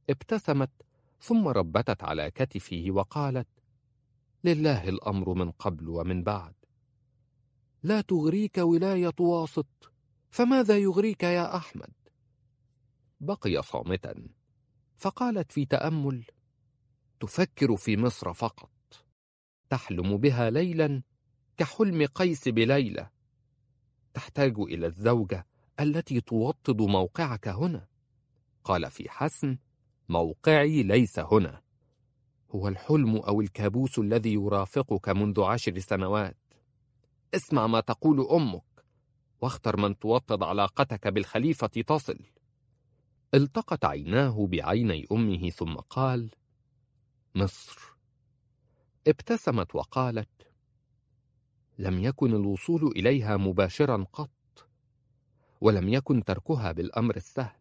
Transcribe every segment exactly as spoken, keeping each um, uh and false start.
ابتسمت ثم ربتت على كتفه وقالت: لله الأمر من قبل ومن بعد. لا تغريك ولاية واسط، فماذا يغريك يا أحمد؟ بقي صامتا، فقالت في تأمل: تفكر في مصر فقط، تحلم بها ليلا كحلم قيس بليلى، تحتاج إلى الزوجة التي توطد موقعك هنا. قال في حسم: موقعي ليس هنا، هو الحلم أو الكابوس الذي يرافقك منذ عشر سنوات. اسمع ما تقول أمك، واختر من توطد علاقتك بالخليفة تصل. التقت عيناه بعيني أمه ثم قال: مصر. ابتسمت وقالت: لم يكن الوصول إليها مباشرا قط، ولم يكن تركها بالأمر السهل.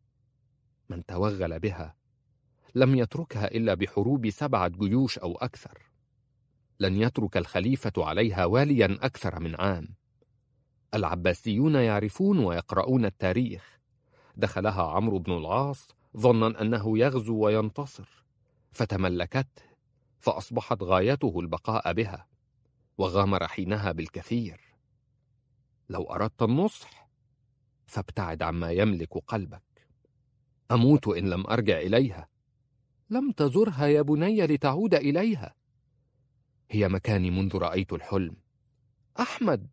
من توغل بها لم يتركها إلا بحروب سبعة جيوش أو أكثر. لن يترك الخليفة عليها واليا أكثر من عام. العباسيون يعرفون ويقرؤون التاريخ. دخلها عمرو بن العاص ظنا أنه يغزو وينتصر، فتملكته، فأصبحت غايته البقاء بها، وغامر حينها بالكثير. لو أردت النصح فابتعد عما يملك قلبك. أموت إن لم أرجع إليها. لم تزرها يا بني لتعود إليها، هي مكاني منذ رأيت الحلم. أحمد،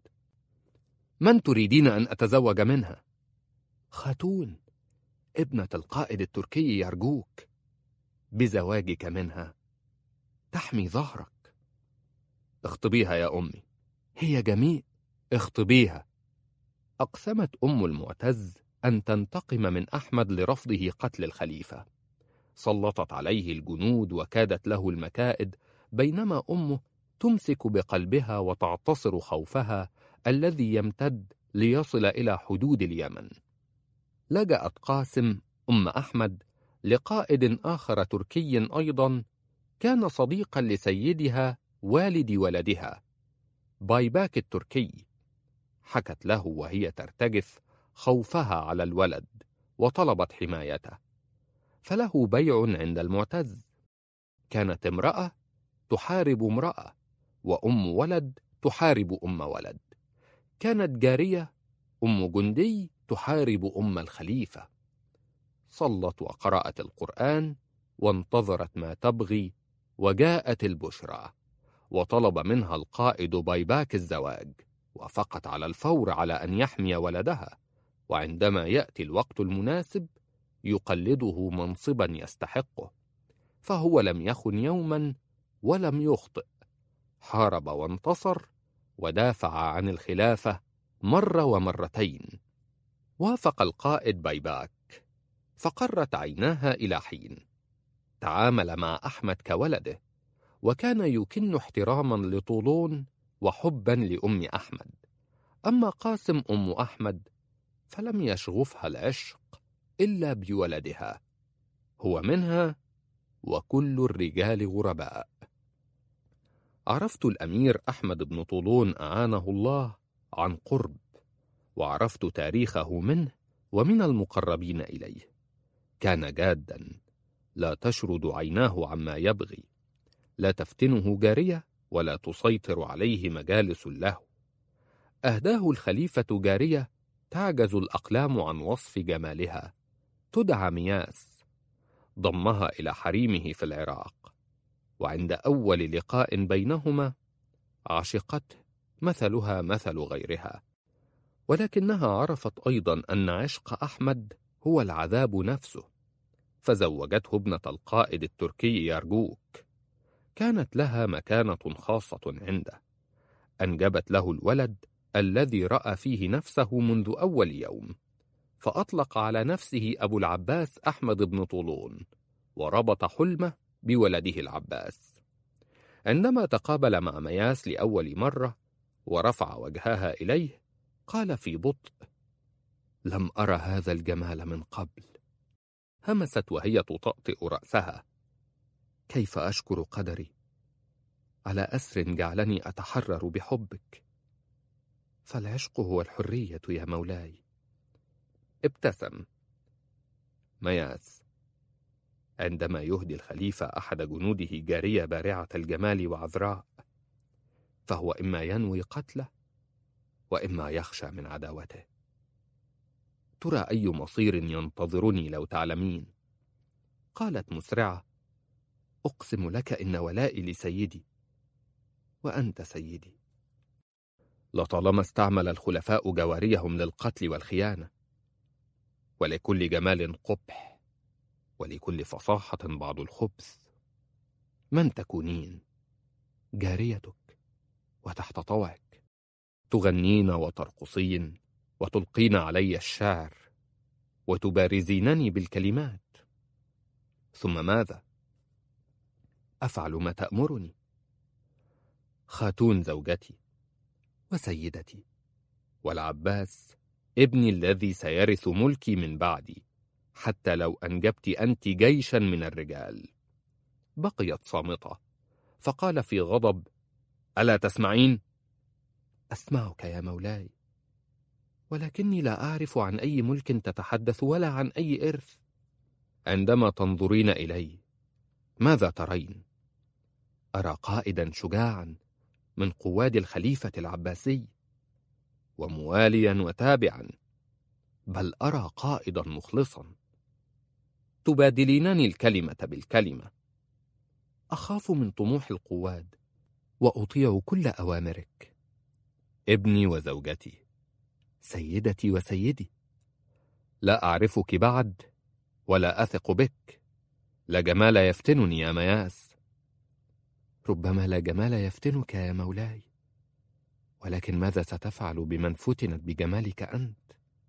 من تريدين أن أتزوج منها؟ خاتون، ابنة القائد التركي يرجوك. بزواجك منها تحمي ظهرك. اخطبيها يا أمي، هي جميل. اخطبيها. أقسمت أم المعتز أن تنتقم من أحمد لرفضه قتل الخليفة. سلطت عليه الجنود وكادت له المكائد، بينما أمه تمسك بقلبها وتعتصر خوفها الذي يمتد ليصل إلى حدود اليمن. لجأت قاسم أم أحمد لقائد آخر تركي أيضا كان صديقا لسيدها والد ولدها، بايباك التركي. حكت له وهي ترتجف خوفها على الولد وطلبت حمايته، فله بيع عند المعتز. كانت امرأة تحارب امرأة، وأم ولد تحارب أم ولد. كانت جارية أم جندي تحارب أم الخليفة. صلت وقرأت القرآن وانتظرت ما تبغي، وجاءت البشرى، وطلب منها القائد بايباك الزواج. وافقت على الفور على أن يحمي ولدها، وعندما يأتي الوقت المناسب يقلده منصبا يستحقه. فهو لم يخن يوما ولم يخطئ، حارب وانتصر ودافع عن الخلافة مرة ومرتين. وافق القائد بايباك، فقرت عيناها إلى حين. تعامل مع أحمد كولده، وكان يكن احتراما لطولون وحبا لأم أحمد. أما قاسم أم أحمد فلم يشغفها العشق إلا بولدها، هو منها وكل الرجال غرباء. عرفت الأمير أحمد بن طولون أعانه الله عن قرب، وعرفت تاريخه منه ومن المقربين إليه. كان جادا، لا تشرد عيناه عما يبغي، لا تفتنه جارية ولا تسيطر عليه مجالس له. أهداه الخليفة جارية تعجز الأقلام عن وصف جمالها، تدعى مياس. ضمها إلى حريمه في العراق، وعند أول لقاء بينهما عشقته مثلها مثل غيرها. ولكنها عرفت أيضا أن عشق أحمد هو العذاب نفسه، فزوجته ابنة القائد التركي يرجوك. كانت لها مكانة خاصة عنده، أنجبت له الولد الذي رأى فيه نفسه منذ أول يوم، فأطلق على نفسه أبو العباس أحمد بن طولون، وربط حلمه بولده العباس. عندما تقابل مع مياس لأول مرة ورفع وجهها إليه، قال في بطء: لم أرى هذا الجمال من قبل. همست وهي تطأطئ رأسها: كيف أشكر قدري على أسر جعلني أتحرر بحبك، فالعشق هو الحرية يا مولاي. ابتسم. مياس: عندما يهدي الخليفة أحد جنوده جارية بارعة الجمال وعذراء، فهو إما ينوي قتله وإما يخشى من عداوته. ترى أي مصير ينتظرني لو تعلمين؟ قالت مسرعة: أقسم لك إن ولائي لسيدي وأنت سيدي. لطالما استعمل الخلفاء جواريهم للقتل والخيانة، ولكل جمال قبح ولكل فصاحة بعض الخبث. من تكونين؟ جاريتك وتحت طوعك، تغنين وترقصين وتلقين علي الشعر وتبارزينني بالكلمات. ثم ماذا؟ أفعل ما تأمرني. خاتون زوجتي وسيدتي، والعباس ابني الذي سيرث ملكي من بعدي، حتى لو أنجبت أنت جيشا من الرجال. بقيت صامتة، فقال في غضب: ألا تسمعين؟ أسمعك يا مولاي، ولكني لا أعرف عن أي ملك تتحدث ولا عن أي إرث. عندما تنظرين إلي ماذا ترين؟ أرى قائدا شجاعا من قواد الخليفة العباسي، ومواليا وتابعا، بل أرى قائدا مخلصا. تبادلينني الكلمة بالكلمة. أخاف من طموح القواد وأطيع كل أوامرك. ابني وزوجتي، سيدتي وسيدي، لا أعرفك بعد ولا أثق بك. لا جمال يفتنني يا مياس. ربما لا جمال يفتنك يا مولاي، ولكن ماذا ستفعل بمن فتنت بجمالك أنت؟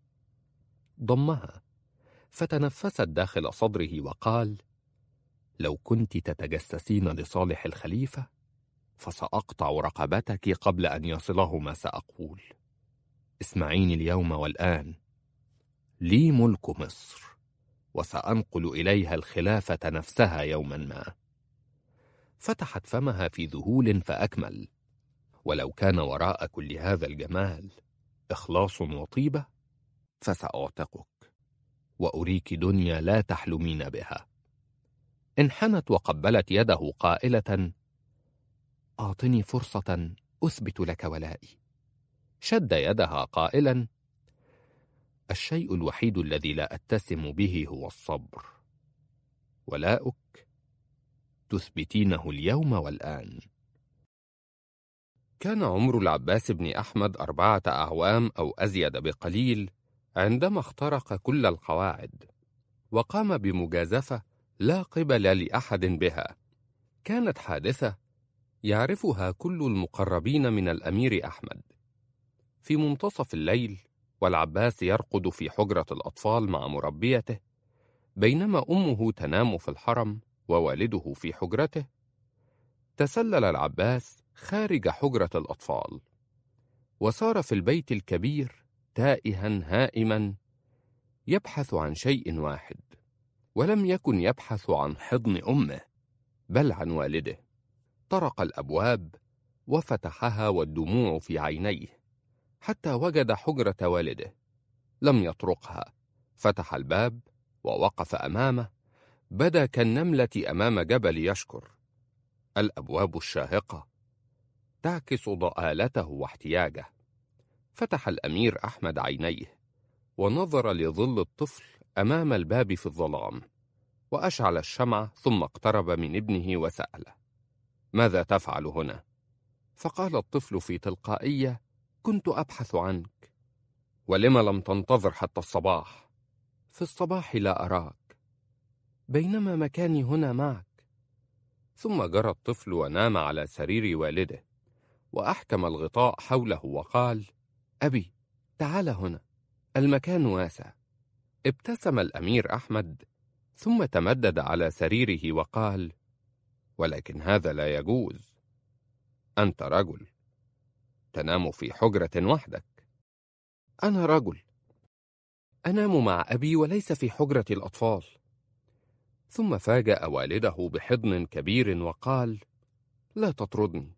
ضمها فتنفست داخل صدره وقال: لو كنت تتجسسين لصالح الخليفة فسأقطع رقبتك قبل أن يصله ما سأقول. اسمعيني اليوم والآن. لي ملك مصر، وسأنقل إليها الخلافة نفسها يوما ما. فتحت فمها في ذهول فأكمل: ولو كان وراء كل هذا الجمال إخلاص وطيبة فسأعتقك وأريك دنيا لا تحلمين بها. انحنت وقبلت يده قائلة: أعطني فرصة أثبت لك ولائي. شد يدها قائلا: الشيء الوحيد الذي لا أتسم به هو الصبر. ولاؤك تثبتينه اليوم والآن. كان عمر العباس بن أحمد أربعة أعوام أو أزيد بقليل عندما اخترق كل القواعد، وقام بمجازفة لا قبل لأحد بها. كانت حادثة يعرفها كل المقربين من الأمير أحمد. في منتصف الليل والعباس يرقد في حجرة الأطفال مع مربيته، بينما أمه تنام في الحرم ووالده في حجرته، تسلل العباس خارج حجرة الأطفال، وسار في البيت الكبير تائها هائما يبحث عن شيء واحد، ولم يكن يبحث عن حضن أمه بل عن والده. طرق الأبواب وفتحها والدموع في عينيه حتى وجد حجرة والده. لم يطرقها، فتح الباب ووقف أمامه، بدا كالنملة أمام جبل يشكر. الأبواب الشاهقة تعكس ضآلته واحتياجه. فتح الأمير أحمد عينيه ونظر لظل الطفل أمام الباب في الظلام، وأشعل الشمعة، ثم اقترب من ابنه وسأله: ماذا تفعل هنا؟ فقال الطفل في تلقائية: كنت أبحث عنك. ولم لم تنتظر حتى الصباح؟ في الصباح لا أراك، بينما مكاني هنا معك. ثم جرى الطفل ونام على سرير والده، وأحكم الغطاء حوله وقال: أبي، تعال هنا، المكان واسع. ابتسم الأمير أحمد، ثم تمدد على سريره وقال: ولكن هذا لا يجوز. أنت رجل، تنام في حجرة وحدك. أنا رجل، أنام مع أبي وليس في حجرة الأطفال. ثم فاجأ والده بحضن كبير وقال: لا تطردني.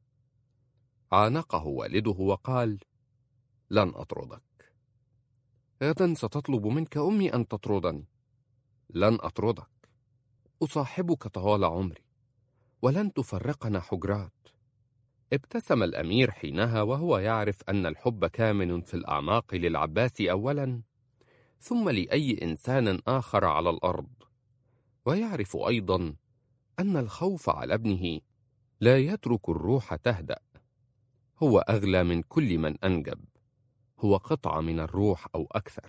عانقه والده وقال: لن أطردك. غدا ستطلب منك أمي أن تطردني. لن أطردك. أصاحبك طوال عمري، ولن تفرقنا حجرات. ابتسم الأمير حينها وهو يعرف أن الحب كامن في الأعماق للعباس أولا، ثم لأي إنسان آخر على الأرض، ويعرف أيضا أن الخوف على ابنه لا يترك الروح تهدأ. هو أغلى من كل من أنجب، هو قطعة من الروح أو أكثر.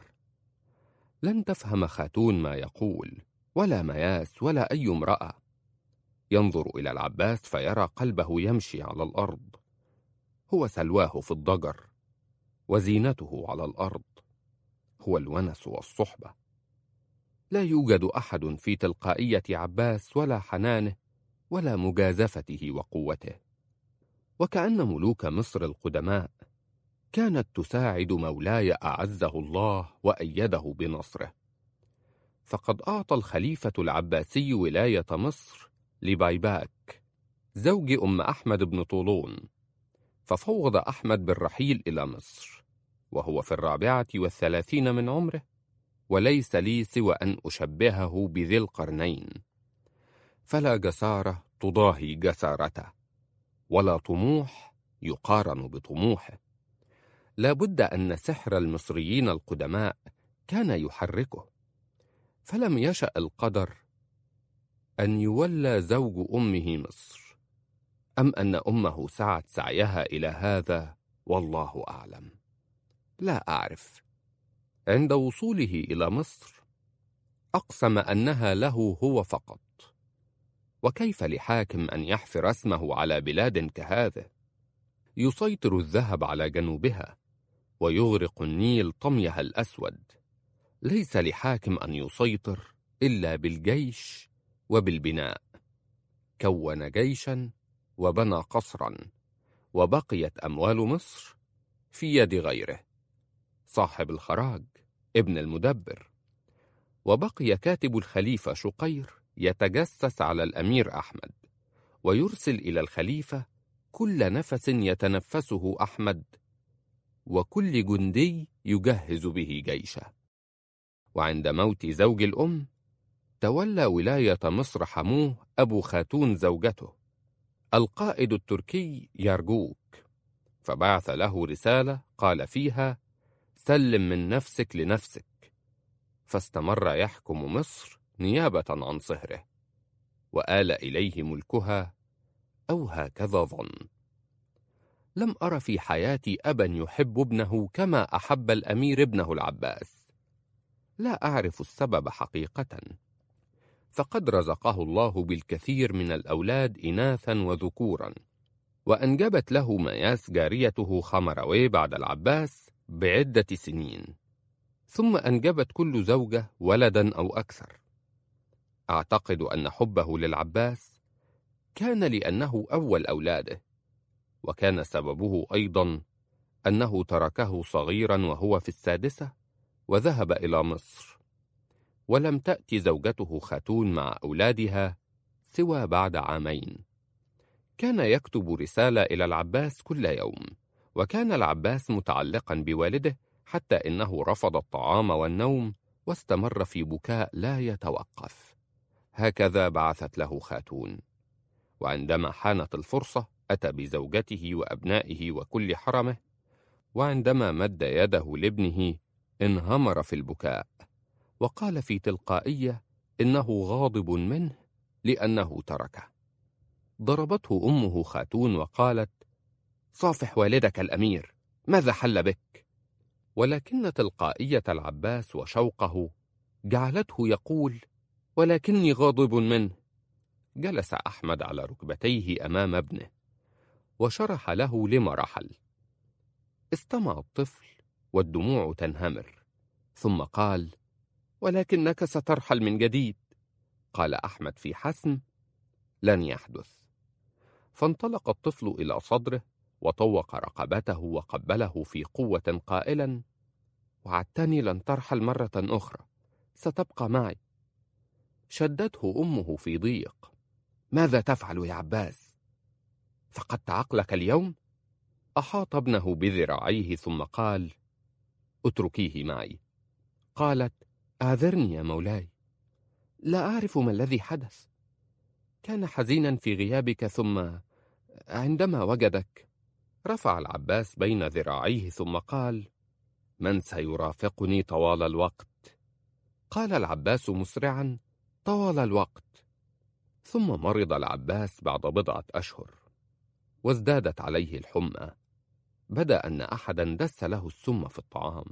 لن تفهم خاتون ما يقول، ولا مياس ولا أي امرأة. ينظر إلى العباس فيرى قلبه يمشي على الأرض، هو سلواه في الضجر وزينته على الأرض، هو الونس والصحبة. لا يوجد أحد في تلقائية عباس ولا حنانه ولا مجازفته وقوته. وكأن ملوك مصر القدماء كانت تساعد مولاي أعزه الله وأيده بنصره. فقد أعطى الخليفة العباسي ولاية مصر لبايباك زوج أم أحمد بن طولون، ففوض أحمد بالرحيل إلى مصر وهو في الرابعة والثلاثين من عمره، وليس لي سوى أن أشبهه بذي القرنين، فلا جسارة تضاهي جسارته، ولا طموح يقارن بطموحه. لا بد أن سحر المصريين القدماء كان يحركه، فلم يشأ القدر أن يولى زوج أمه مصر، أم أن أمه سعت سعيها إلى هذا، والله أعلم. لا أعرف. عند وصوله إلى مصر أقسم أنها له هو فقط، وكيف لحاكم أن يحفر اسمه على بلاد كهذه؟ يسيطر الذهب على جنوبها ويغرق النيل طميها الأسود. ليس لحاكم أن يسيطر إلا بالجيش وبالبناء. كون جيشا وبنى قصرا، وبقيت أموال مصر في يد غيره، صاحب الخراج ابن المدبر. وبقي كاتب الخليفة شقير يتجسس على الأمير أحمد، ويرسل إلى الخليفة كل نفس يتنفسه أحمد، وكل جندي يجهز به جيشه. وعند موت زوج الأم تولى ولاية مصر حموه أبو خاتون زوجته، القائد التركي يرجوك، فبعث له رسالة قال فيها: سلم من نفسك لنفسك. فاستمر يحكم مصر نيابة عن صهره، وآل إليه ملكها، أو هكذا ظن. لم أر في حياتي أبا يحب ابنه كما أحب الأمير ابنه العباس. لا أعرف السبب حقيقة، فقد رزقه الله بالكثير من الأولاد إناثا وذكورا، وأنجبت له مياس جاريته خمروي بعد العباس بعدة سنين، ثم أنجبت كل زوجة ولدا أو أكثر. أعتقد أن حبه للعباس كان لأنه أول أولاده، وكان سببه أيضا أنه تركه صغيرا وهو في السادسة وذهب إلى مصر، ولم تأتي زوجته خاتون مع أولادها سوى بعد عامين. كان يكتب رسالة إلى العباس كل يوم، وكان العباس متعلقا بوالده حتى إنه رفض الطعام والنوم واستمر في بكاء لا يتوقف. هكذا بعثت له خاتون، وعندما حانت الفرصة أتى بزوجته وأبنائه وكل حرمه، وعندما مد يده لابنه انهمر في البكاء، وقال في تلقائية إنه غاضب منه لأنه تركه. ضربته أمه خاتون وقالت: صافح والدك الأمير، ماذا حل بك؟ ولكن تلقائية العباس وشوقه جعلته يقول: ولكني غاضب منه. جلس أحمد على ركبتيه أمام ابنه وشرح له لما رحل. استمع الطفل والدموع تنهمر، ثم قال: ولكنك سترحل من جديد. قال أحمد في حسم: لن يحدث. فانطلق الطفل إلى صدره وطوق رقبته وقبله في قوة قائلا: وعدتني لن ترحل مرة أخرى، ستبقى معي. شدته أمه في ضيق: ماذا تفعل يا عباس؟ فقدت عقلك اليوم؟ أحاط ابنه بذراعيه ثم قال: اتركيه معي. قالت: أعذرني يا مولاي. لا أعرف ما الذي حدث. كان حزينا في غيابك، ثم عندما وجدك رفع العباس بين ذراعيه ثم قال: من سيرافقني طوال الوقت؟ قال العباس مسرعا: طوال الوقت. ثم مرض العباس بعد بضعة أشهر، وازدادت عليه الحمى، بدا أن أحدا دس له السم في الطعام،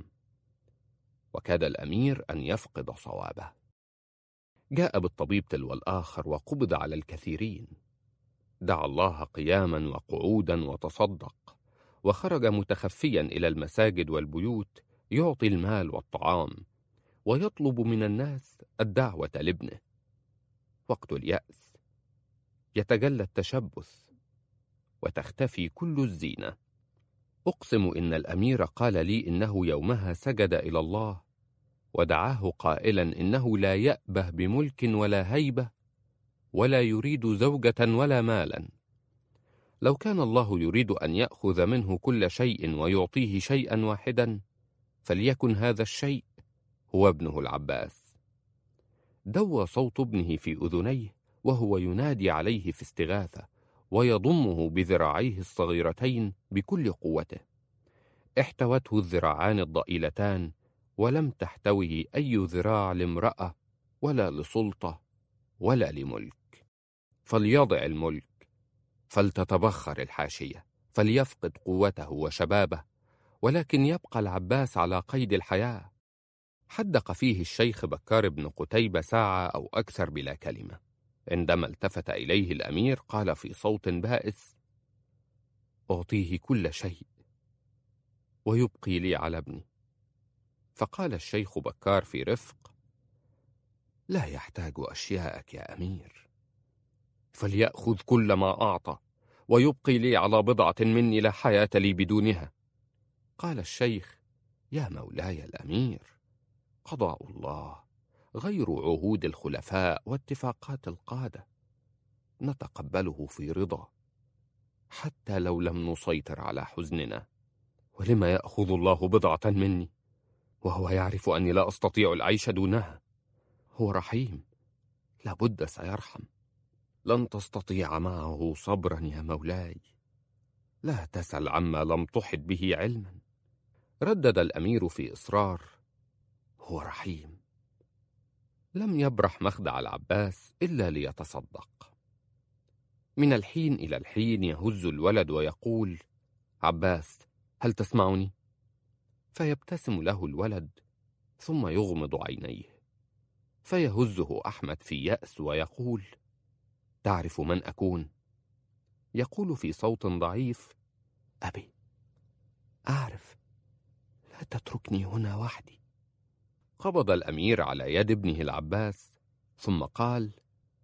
وكاد الأمير أن يفقد صوابه. جاء بالطبيب تلو الآخر وقبض على الكثيرين، دعا الله قياما وقعودا وتصدق، وخرج متخفيا إلى المساجد والبيوت يعطي المال والطعام، ويطلب من الناس الدعوة لابنه. وقت اليأس يتجلى التشبث وتختفي كل الزينة. أقسم إن الأمير قال لي إنه يومها سجد إلى الله ودعاه قائلا إنه لا يأبه بملك ولا هيبة، ولا يريد زوجة ولا مالا. لو كان الله يريد أن يأخذ منه كل شيء ويعطيه شيئا واحدا، فليكن هذا الشيء هو ابنه العباس. دوى صوت ابنه في أذنيه وهو ينادي عليه في استغاثة، ويضمه بذراعيه الصغيرتين بكل قوته. احتوته الذراعان الضئيلتان، ولم تحتوه أي ذراع لامرأة ولا لسلطة ولا لملك. فليضع الملك، فلتتبخر الحاشية، فليفقد قوته وشبابه، ولكن يبقى العباس على قيد الحياة. حدق فيه الشيخ بكار بن قتيبة ساعة أو أكثر بلا كلمة. عندما التفت إليه الأمير قال في صوت بائس: أعطيه كل شيء ويبقي لي على ابني. فقال الشيخ بكار في رفق: لا يحتاج أشياءك يا أمير، فليأخذ كل ما أعطى ويبقي لي على بضعة مني لا حياة لي بدونها. قال الشيخ: يا مولاي الأمير، قضاء الله غير عهود الخلفاء واتفاقات القادة، نتقبله في رضا حتى لو لم نسيطر على حزننا. ولما يأخذ الله بضعة مني وهو يعرف أني لا أستطيع العيش دونها؟ هو رحيم، لابد سيرحم. لن تستطيع معه صبرا يا مولاي، لا تسل عما لم تحط به علما. ردد الأمير في إصرار: هو رحيم. لم يبرح مخدع العباس إلا ليتصدق. من الحين إلى الحين يهز الولد ويقول: عباس، هل تسمعني؟ فيبتسم له الولد ثم يغمض عينيه، فيهزه أحمد في يأس ويقول: تعرف من أكون؟ يقول في صوت ضعيف: أبي، أعرف، لا تتركني هنا وحدي. قبض الأمير على يد ابنه العباس ثم قال: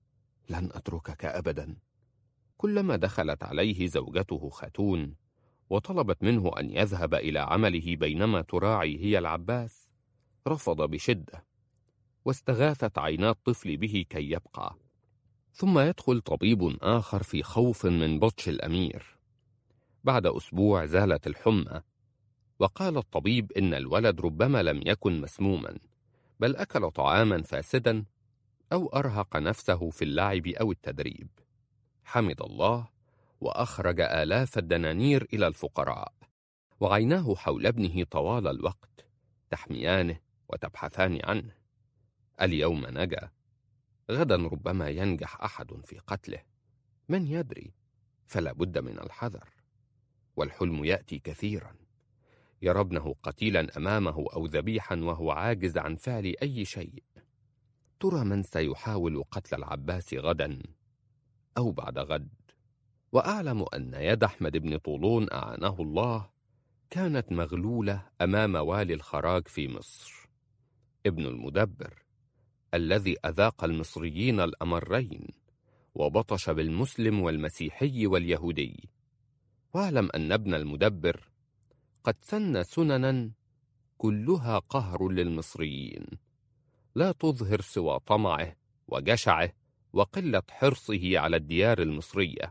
لن أتركك أبدا. كلما دخلت عليه زوجته خاتون وطلبت منه أن يذهب إلى عمله بينما تراعي هي العباس، رفض بشدة، واستغاثت عينا الطفل به كي يبقى. ثم يدخل طبيب آخر في خوف من بطش الأمير. بعد أسبوع زالت الحمى، وقال الطبيب إن الولد ربما لم يكن مسموما، بل أكل طعاما فاسدا أو أرهق نفسه في اللعب أو التدريب. حمد الله وأخرج آلاف الدنانير إلى الفقراء، وعيناه حول ابنه طوال الوقت تحميانه وتبحثان عنه. اليوم نجا، غدا ربما ينجح أحد في قتله، من يدري؟ فلا بد من الحذر، والحلم يأتي كثيرا. يرى ابنه قتيلا أمامه أو ذبيحا وهو عاجز عن فعل أي شيء. ترى من سيحاول قتل العباس غدا أو بعد غد؟ وأعلم أن يد أحمد بن طولون أعانه الله كانت مغلولة أمام والي الخراج في مصر، ابن المدبر الذي أذاق المصريين الأمرين وبطش بالمسلم والمسيحي واليهودي. واعلم أن ابن المدبر قد سن سننا كلها قهر للمصريين، لا تظهر سوى طمعه وجشعه وقلة حرصه على الديار المصرية،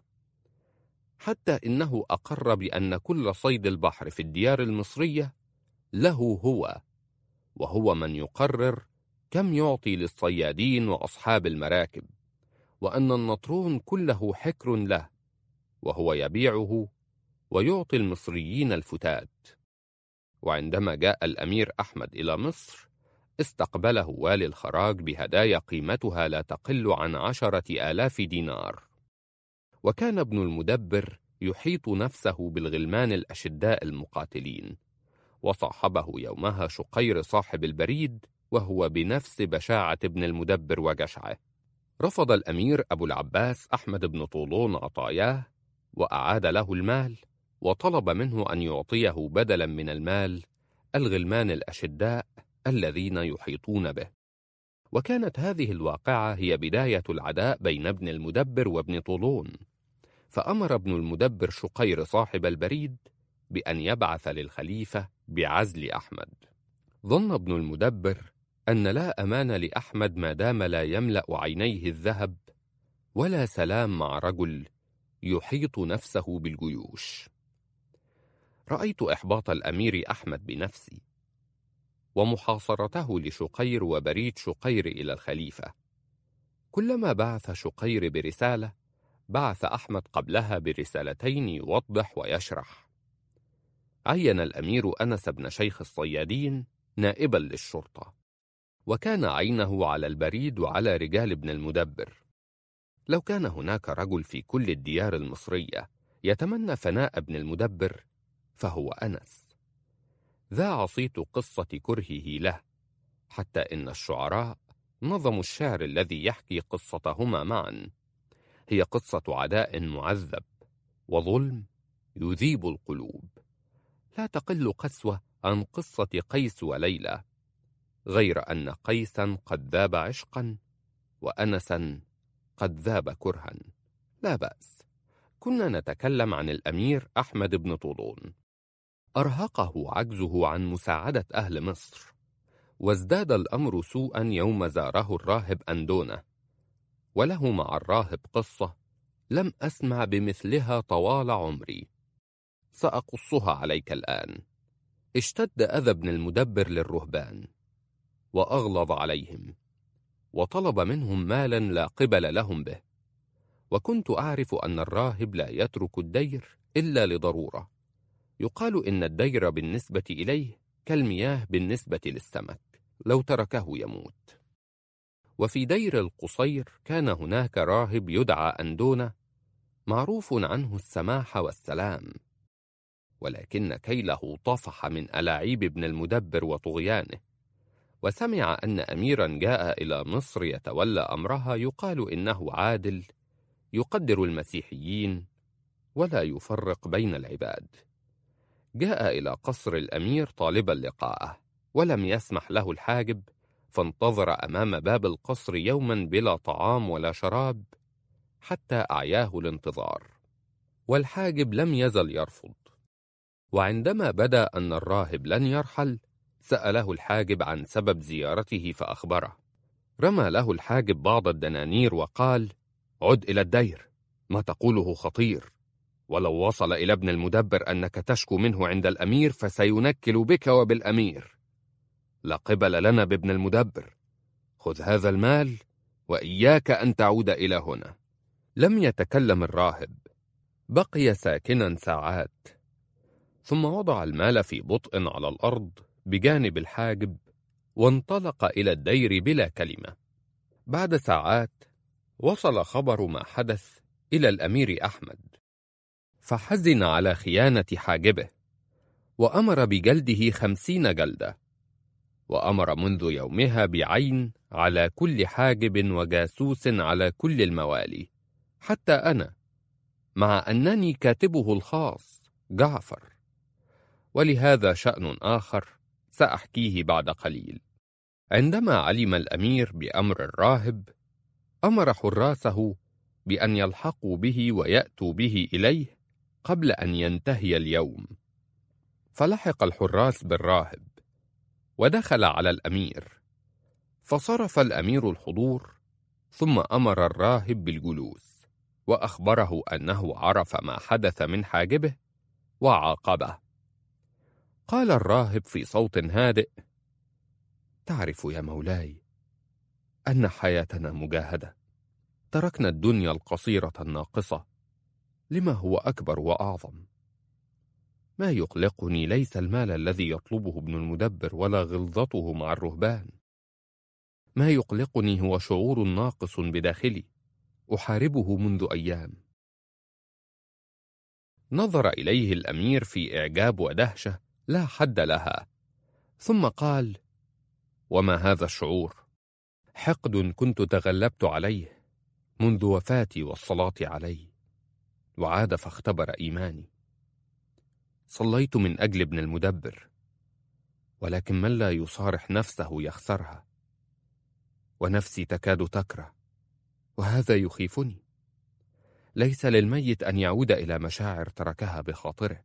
حتى إنه أقر بأن كل صيد البحر في الديار المصرية له هو، وهو من يقرر كم يعطي للصيادين وأصحاب المراكب، وأن النطرون كله حكر له، وهو يبيعه ويعطي المصريين الفتات. وعندما جاء الأمير أحمد إلى مصر استقبله والي الخراج بهدايا قيمتها لا تقل عن عشرة آلاف دينار. وكان ابن المدبر يحيط نفسه بالغلمان الأشداء المقاتلين، وصاحبه يومها شقير صاحب البريد، وهو بنفس بشاعة ابن المدبر وجشعه. رفض الأمير أبو العباس أحمد بن طولون عطاياه وأعاد له المال، وطلب منه أن يعطيه بدلا من المال الغلمان الأشداء الذين يحيطون به. وكانت هذه الواقعة هي بداية العداء بين ابن المدبر وابن طولون، فأمر ابن المدبر شقير صاحب البريد بأن يبعث للخليفة بعزل أحمد. ظن ابن المدبر أن لا أمان لأحمد ما دام لا يملأ عينيه الذهب، ولا سلام مع رجل يحيط نفسه بالجيوش. رأيت إحباط الأمير أحمد بنفسي، ومحاصرته لشقير وبريد شقير إلى الخليفة. كلما بعث شقير برسالة بعث أحمد قبلها برسالتين يوضح ويشرح. عين الأمير أنس بن شيخ الصيادين نائبا للشرطة، وكان عينه على البريد وعلى رجال ابن المدبر. لو كان هناك رجل في كل الديار المصرية يتمنى فناء ابن المدبر فهو أنس. ذاع صيت قصة كرهه له، حتى إن الشعراء نظموا الشعر الذي يحكي قصتهما معا. هي قصة عداء معذب وظلم يذيب القلوب، لا تقل قسوة عن قصة قيس وليلى، غير أن قيسا قد ذاب عشقا وأنسا قد ذاب كرها. لا بأس، كنا نتكلم عن الأمير أحمد بن طولون. أرهقه عجزه عن مساعدة أهل مصر، وازداد الأمر سوءا يوم زاره الراهب أندونة، وله مع الراهب قصة لم أسمع بمثلها طوال عمري، سأقصها عليك الآن. اشتد أذى ابن المدبر للرهبان وأغلظ عليهم، وطلب منهم مالا لا قبل لهم به، وكنت أعرف أن الراهب لا يترك الدير إلا لضرورة. يقال إن الدير بالنسبة إليه كالمياه بالنسبة للسمك، لو تركه يموت. وفي دير القصير كان هناك راهب يدعى أندونة، معروف عنه السماح والسلام، ولكن كيله طفح من ألاعيب ابن المدبر وطغيانه. وسمع أن أميرا جاء إلى مصر يتولى أمرها، يقال إنه عادل، يقدر المسيحيين ولا يفرق بين العباد. جاء إلى قصر الأمير طالبا لقاءه، ولم يسمح له الحاجب، فانتظر أمام باب القصر يوما بلا طعام ولا شراب حتى أعياه الانتظار، والحاجب لم يزل يرفض. وعندما بدا أن الراهب لن يرحل سأله الحاجب عن سبب زيارته فأخبره. رمى له الحاجب بعض الدنانير وقال: عد إلى الدير، ما تقوله خطير، ولو وصل إلى ابن المدبر أنك تشكو منه عند الأمير فسينكل بك وبالأمير. لا قبل لنا بابن المدبر، خذ هذا المال وإياك أن تعود إلى هنا. لم يتكلم الراهب، بقي ساكنا ساعات، ثم وضع المال في بطء على الأرض بجانب الحاجب وانطلق إلى الدير بلا كلمة. بعد ساعات وصل خبر ما حدث إلى الأمير أحمد، فحزن على خيانة حاجبه، وأمر بجلده خمسين جلدة، وأمر منذ يومها بعين على كل حاجب وجاسوس على كل الموالي، حتى أنا، مع أنني كاتبه الخاص جعفر. ولهذا شأن آخر سأحكيه بعد قليل. عندما علم الأمير بأمر الراهب أمر حراسه بأن يلحقوا به ويأتوا به إليه قبل أن ينتهي اليوم. فلحق الحراس بالراهب ودخل على الأمير، فصرف الأمير الحضور، ثم أمر الراهب بالجلوس، وأخبره أنه عرف ما حدث من حاجبه وعاقبه. قال الراهب في صوت هادئ: تعرف يا مولاي أن حياتنا مجاهدة. تركنا الدنيا القصيرة الناقصة لما هو أكبر وأعظم. ما يقلقني ليس المال الذي يطلبه ابن المدبر ولا غلظته مع الرهبان. ما يقلقني هو شعور ناقص بداخلي أحاربه منذ أيام. نظر إليه الأمير في إعجاب ودهشة لا حد لها، ثم قال: وما هذا الشعور؟ حقد كنت تغلبت عليه منذ وفاتي والصلاة عليه، وعاد فاختبر إيماني. صليت من أجل ابن المدبر، ولكن من لا يصارح نفسه يخسرها، ونفسي تكاد تكره، وهذا يخيفني. ليس للميت أن يعود إلى مشاعر تركها بخاطره.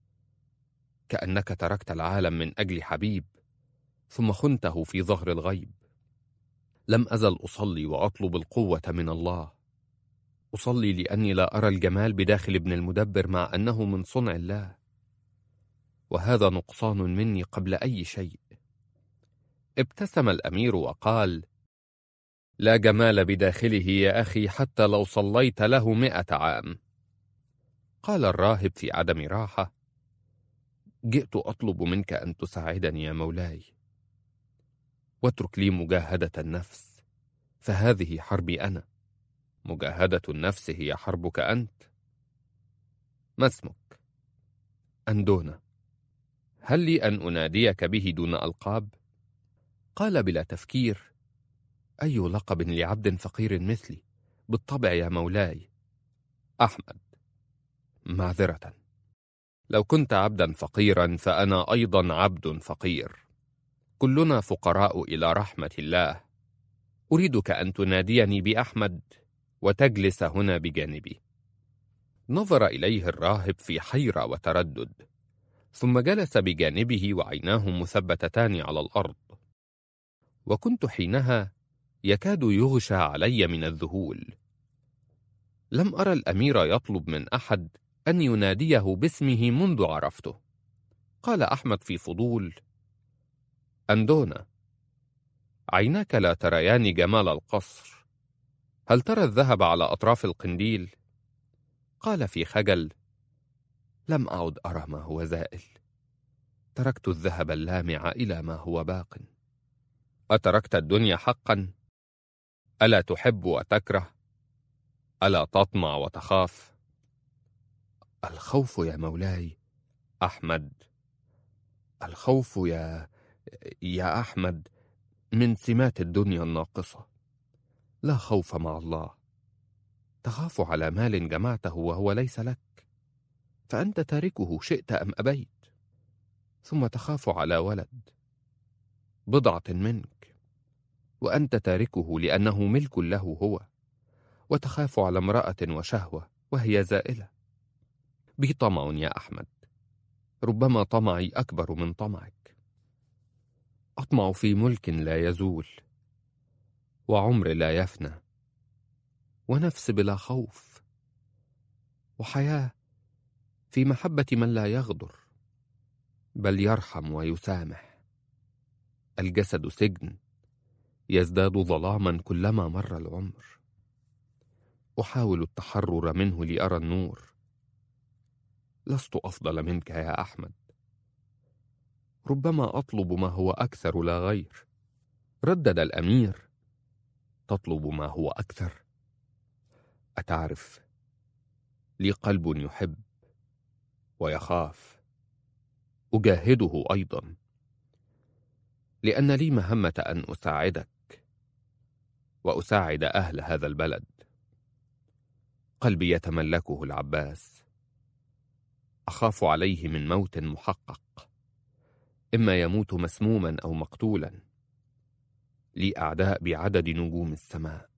كأنك تركت العالم من أجل حبيب ثم خنته في ظهر الغيب. لم أزل أصلي وأطلب القوة من الله. أصلي لأني لا أرى الجمال بداخل ابن المدبر مع أنه من صنع الله، وهذا نقصان مني قبل أي شيء. ابتسم الأمير وقال: لا جمال بداخله يا أخي حتى لو صليت له مئة عام. قال الراهب في عدم راحة: جئت أطلب منك أن تساعدني يا مولاي، واترك لي مجاهدة النفس، فهذه حربي أنا. مجاهدة النفس هي حربك أنت. ما اسمك؟ أندونا. هل لي أن أناديك به دون ألقاب؟ قال بلا تفكير: أي لقب لعبد فقير مثلي؟ بالطبع يا مولاي، أحمد. معذرة، لو كنت عبدا فقيرا فأنا أيضا عبد فقير. كلنا فقراء إلى رحمة الله. أريدك أن تناديني بأحمد وتجلس هنا بجانبي. نظر إليه الراهب في حيرة وتردد، ثم جلس بجانبه وعيناه مثبتتان على الأرض. وكنت حينها يكاد يغشى علي من الذهول. لم أرى الأمير يطلب من أحد أن يناديه باسمه منذ عرفته. قال أحمد في فضول: أندونا، عيناك لا تريان جمال القصر، هل ترى الذهب على أطراف القنديل؟ قال في خجل: لم أعد أرى ما هو زائل، تركت الذهب اللامع إلى ما هو باق. أتركت الدنيا حقا؟ ألا تحب وتكره؟ ألا تطمع وتخاف؟ الخوف يا مولاي أحمد، الخوف يا يا أحمد من سمات الدنيا الناقصة. لا خوف مع الله. تخاف على مال جمعته وهو ليس لك، فأنت تاركه شئت أم أبيت. ثم تخاف على ولد بضعة منك، وأنت تاركه لأنه ملك له هو. وتخاف على امرأة وشهوة وهي زائلة. بي طمع يا أحمد، ربما طمعي أكبر من طمعك. أطمع في ملك لا يزول، وعمر لا يفنى، ونفس بلا خوف، وحياة في محبة من لا يغدر بل يرحم ويسامح. الجسد سجن يزداد ظلاما كلما مر العمر. أحاول التحرر منه لأرى النور. لست أفضل منك يا أحمد، ربما أطلب ما هو أكثر لا غير. ردد الأمير: تطلب ما هو أكثر؟ أتعرف، لي قلب يحب ويخاف، أجاهده أيضا، لأن لي مهمة أن أساعدك وأساعد أهل هذا البلد. قلبي يتملكه العباس. أخاف عليه من موت محقق، إما يموت مسموما أو مقتولا. لي أعداء بعدد نجوم السماء،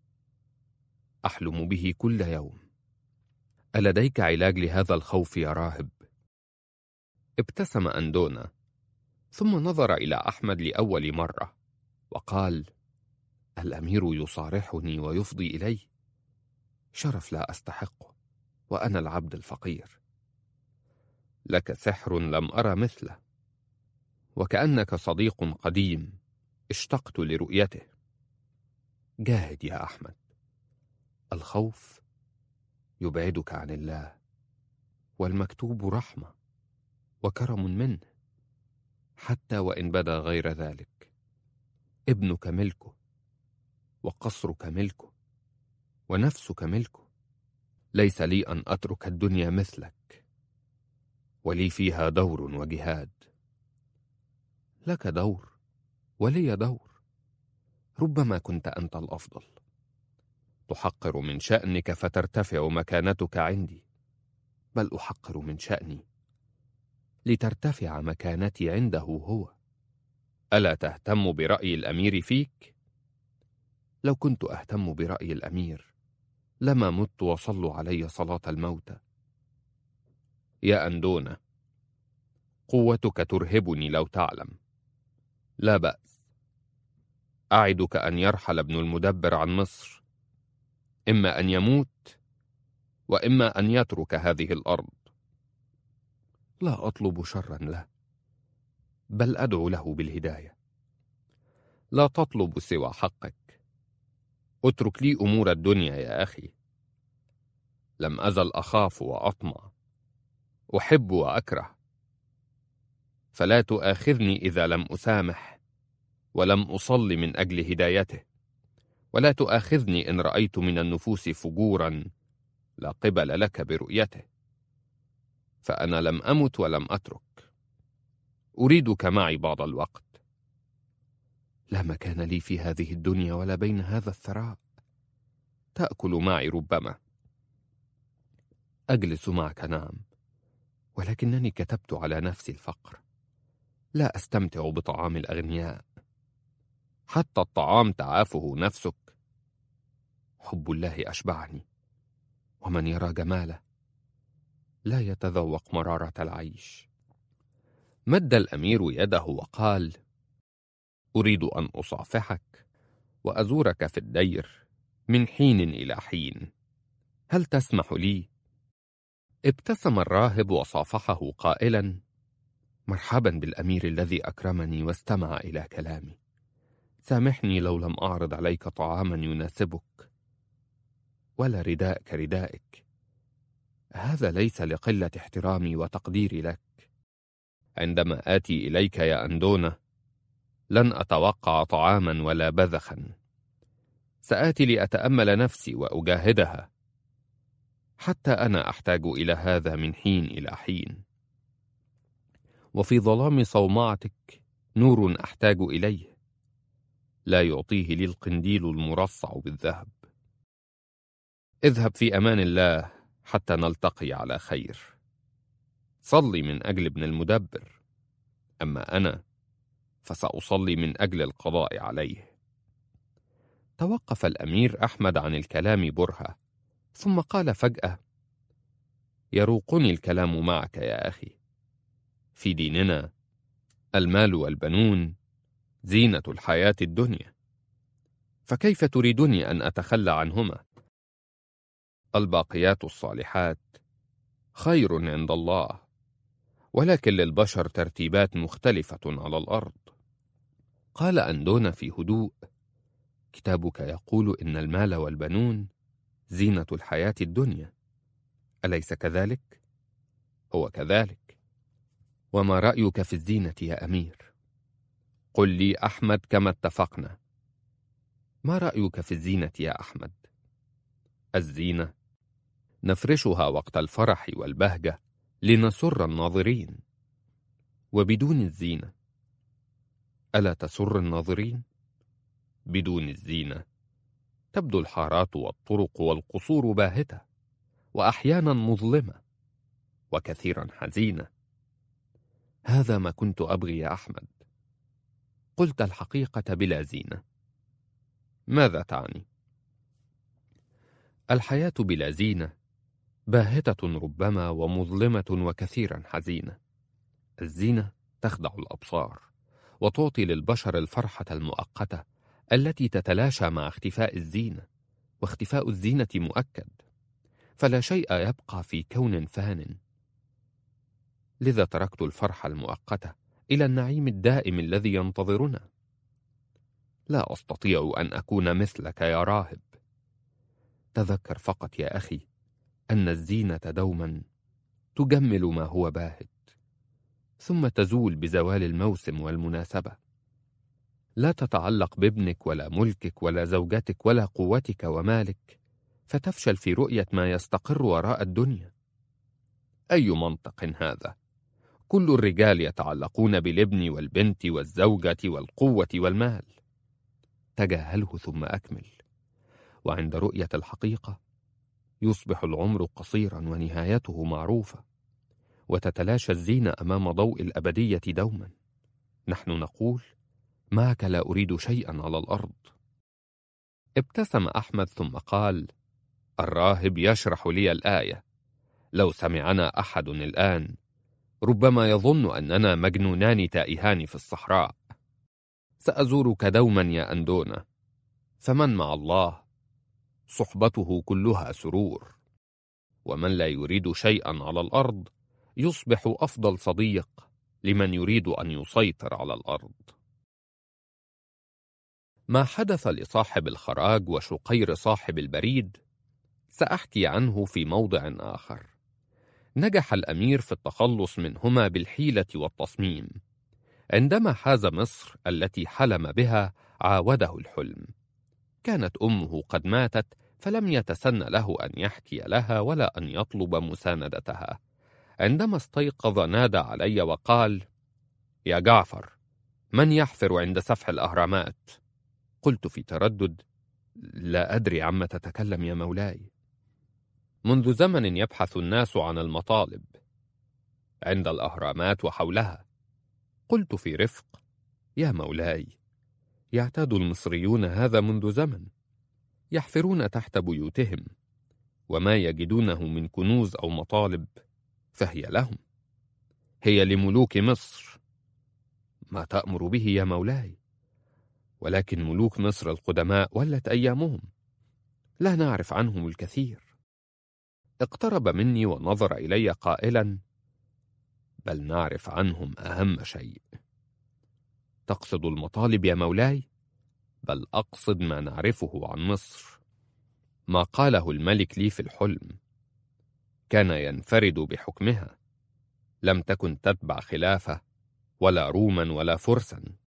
أحلم به كل يوم. ألديك علاج لهذا الخوف يا راهب؟ ابتسم أندونا، ثم نظر إلى أحمد لأول مرة وقال: الأمير يصارحني ويفضي إلي؟ شرف لا أستحقه، وأنا العبد الفقير. لك سحر لم أرى مثله، وكأنك صديق قديم اشتقت لرؤيته. جاهد يا أحمد. الخوف يبعدك عن الله، والمكتوب رحمة وكرم منه، حتى وإن بدا غير ذلك. ابنك ملكه، وقصرك ملكه، ونفسك ملكه. ليس لي أن أترك الدنيا مثلك، ولي فيها دور وجهاد. لك دور ولي دور، ربما كنت أنت الأفضل. تحقر من شأنك فترتفع مكانتك عندي، بل أحقر من شأني لترتفع مكانتي عنده هو. ألا تهتم برأي الأمير فيك؟ لو كنت أهتم برأي الأمير لما مت وصلوا علي صلاة الموتى. يا أندونة، قوتك ترهبني لو تعلم. لا بأس، أعدك أن يرحل ابن المدبر عن مصر، إما أن يموت وإما أن يترك هذه الأرض. لا أطلب شرا له، بل أدعو له بالهداية. لا تطلب سوى حقك. اترك لي أمور الدنيا يا أخي. لم أزل أخاف وأطمع، أحب وأكره، فلا تؤاخذني إذا لم أسامح ولم أصلي من أجل هدايته، ولا تؤاخذني إن رأيت من النفوس فجورا لا قبل لك برؤيته. فأنا لم أمت ولم أترك، أريدك معي بعض الوقت. لا مكان لي في هذه الدنيا ولا بين هذا الثراء. تأكل معي ربما، أجلس معك نعم، ولكنني كتبت على نفسي الفقر. لا أستمتع بطعام الأغنياء، حتى الطعام تعافه نفسك. حب الله أشبعني، ومن يرى جماله لا يتذوق مرارة العيش. مد الأمير يده وقال: أريد أن أصافحك وأزورك في الدير من حين إلى حين، هل تسمح لي؟ ابتسم الراهب وصافحه قائلا: مرحبا بالأمير الذي أكرمني واستمع إلى كلامي. سامحني لو لم أعرض عليك طعاما يناسبك ولا رداء كردائك. هذا ليس لقلة احترامي وتقديري لك. عندما آتي إليك يا أندونة لن أتوقع طعاما ولا بذخا. سآتي لأتأمل نفسي وأجاهدها، حتى أنا أحتاج إلى هذا من حين إلى حين. وفي ظلام صومعتك نور أحتاج إليه، لا يعطيه لي القنديل المرصع بالذهب. اذهب في أمان الله حتى نلتقي على خير. صلي من أجل ابن المدبر، أما أنا فسأصلي من أجل القضاء عليه. توقف الأمير أحمد عن الكلام برهة، ثم قال فجأة: يروقني الكلام معك يا أخي. في ديننا المال والبنون زينة الحياة الدنيا، فكيف تريدني أن أتخلى عنهما؟ الباقيات الصالحات خير عند الله، ولكن للبشر ترتيبات مختلفة على الأرض. قال أندونة في هدوء: كتابك يقول إن المال والبنون زينة الحياة الدنيا، أليس كذلك؟ هو كذلك. وما رأيك في الزينة يا أمير؟ قل لي أحمد كما اتفقنا. ما رأيك في الزينة يا أحمد؟ الزينة نفرشها وقت الفرح والبهجة لنسر الناظرين، وبدون الزينة ألا تسر الناظرين؟ بدون الزينة تبدو الحارات والطرق والقصور باهتة، وأحيانا مظلمة، وكثيرا حزينة. هذا ما كنت أبغي يا أحمد. قلت الحقيقة بلا زينة. ماذا تعني؟ الحياة بلا زينة باهتة ربما ومظلمة وكثيرا حزينة. الزينة تخدع الأبصار وتعطي للبشر الفرحة المؤقتة التي تتلاشى مع اختفاء الزينة، واختفاء الزينة مؤكد، فلا شيء يبقى في كون فان. لذا تركت الفرحة المؤقتة إلى النعيم الدائم الذي ينتظرنا. لا أستطيع أن أكون مثلك يا راهب. تذكر فقط يا أخي أن الزينة دوما تجمل ما هو باهت، ثم تزول بزوال الموسم والمناسبة. لا تتعلق بابنك ولا ملكك ولا زوجتك ولا قوتك ومالك فتفشل في رؤية ما يستقر وراء الدنيا. أي منطق هذا؟ كل الرجال يتعلقون بالابن والبنت والزوجة والقوة والمال. تجاهله ثم أكمل. وعند رؤية الحقيقة يصبح العمر قصيرا ونهايته معروفة، وتتلاشى الزينة أمام ضوء الأبدية دوما. نحن نقول: معك لا أريد شيئا على الأرض. ابتسم أحمد ثم قال: الراهب يشرح لي الآية. لو سمعنا أحد الآن ربما يظن أننا مجنونان تائهان في الصحراء. سأزورك دوما يا أندونا، فمن مع الله صحبته كلها سرور، ومن لا يريد شيئا على الأرض يصبح أفضل صديق لمن يريد أن يسيطر على الأرض. ما حدث لصاحب الخراج وشقير صاحب البريد سأحكي عنه في موضع آخر. نجح الأمير في التخلص منهما بالحيلة والتصميم. عندما حاز مصر التي حلم بها عاوده الحلم. كانت أمه قد ماتت، فلم يتسن له أن يحكي لها ولا أن يطلب مساندتها. عندما استيقظ نادى علي وقال: يا جعفر، من يحفر عند سفح الأهرامات؟ قلت في تردد: لا أدري عما تتكلم يا مولاي. منذ زمن يبحث الناس عن المطالب عند الأهرامات وحولها. قلت في رفق: يا مولاي، يعتاد المصريون هذا منذ زمن، يحفرون تحت بيوتهم، وما يجدونه من كنوز أو مطالب فهي لهم، هي لملوك مصر. ما تأمر به يا مولاي؟ ولكن ملوك مصر القدماء ولت أيامهم، لا نعرف عنهم الكثير. اقترب مني ونظر إلي قائلا: بل نعرف عنهم أهم شيء. تقصد المطالب يا مولاي؟ بل أقصد ما نعرفه عن مصر. ما قاله الملك لي في الحلم. كان ينفرد بحكمها، لم تكن تتبع خلافة ولا روما ولا فرسا.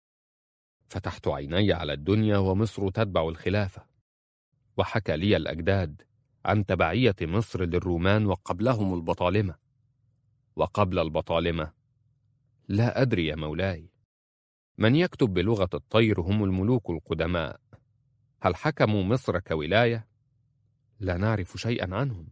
فتحت عيني على الدنيا ومصر تتبع الخلافة. وحكى لي الأجداد عن تبعية مصر للرومان وقبلهم البطالمة. وقبل البطالمة لا أدري يا مولاي. من يكتب بلغة الطير هم الملوك القدماء. هل حكموا مصر كولاية؟ لا نعرف شيئا عنهم.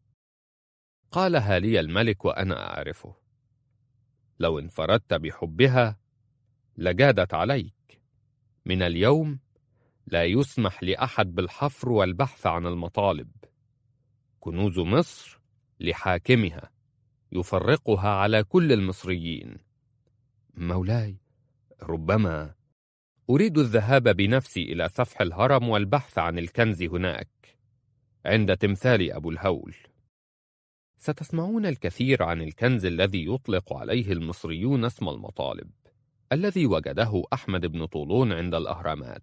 قالها لي الملك وأنا أعرفه: لو انفردت بحبها لجادت عليك. من اليوم لا يسمح لأحد بالحفر والبحث عن المطالب. كنوز مصر لحاكمها يفرقها على كل المصريين. مولاي، ربما أريد الذهاب بنفسي إلى سفح الهرم والبحث عن الكنز هناك عند تمثال أبو الهول. ستسمعون الكثير عن الكنز الذي يطلق عليه المصريون اسم المطالب، الذي وجده أحمد بن طولون عند الأهرامات.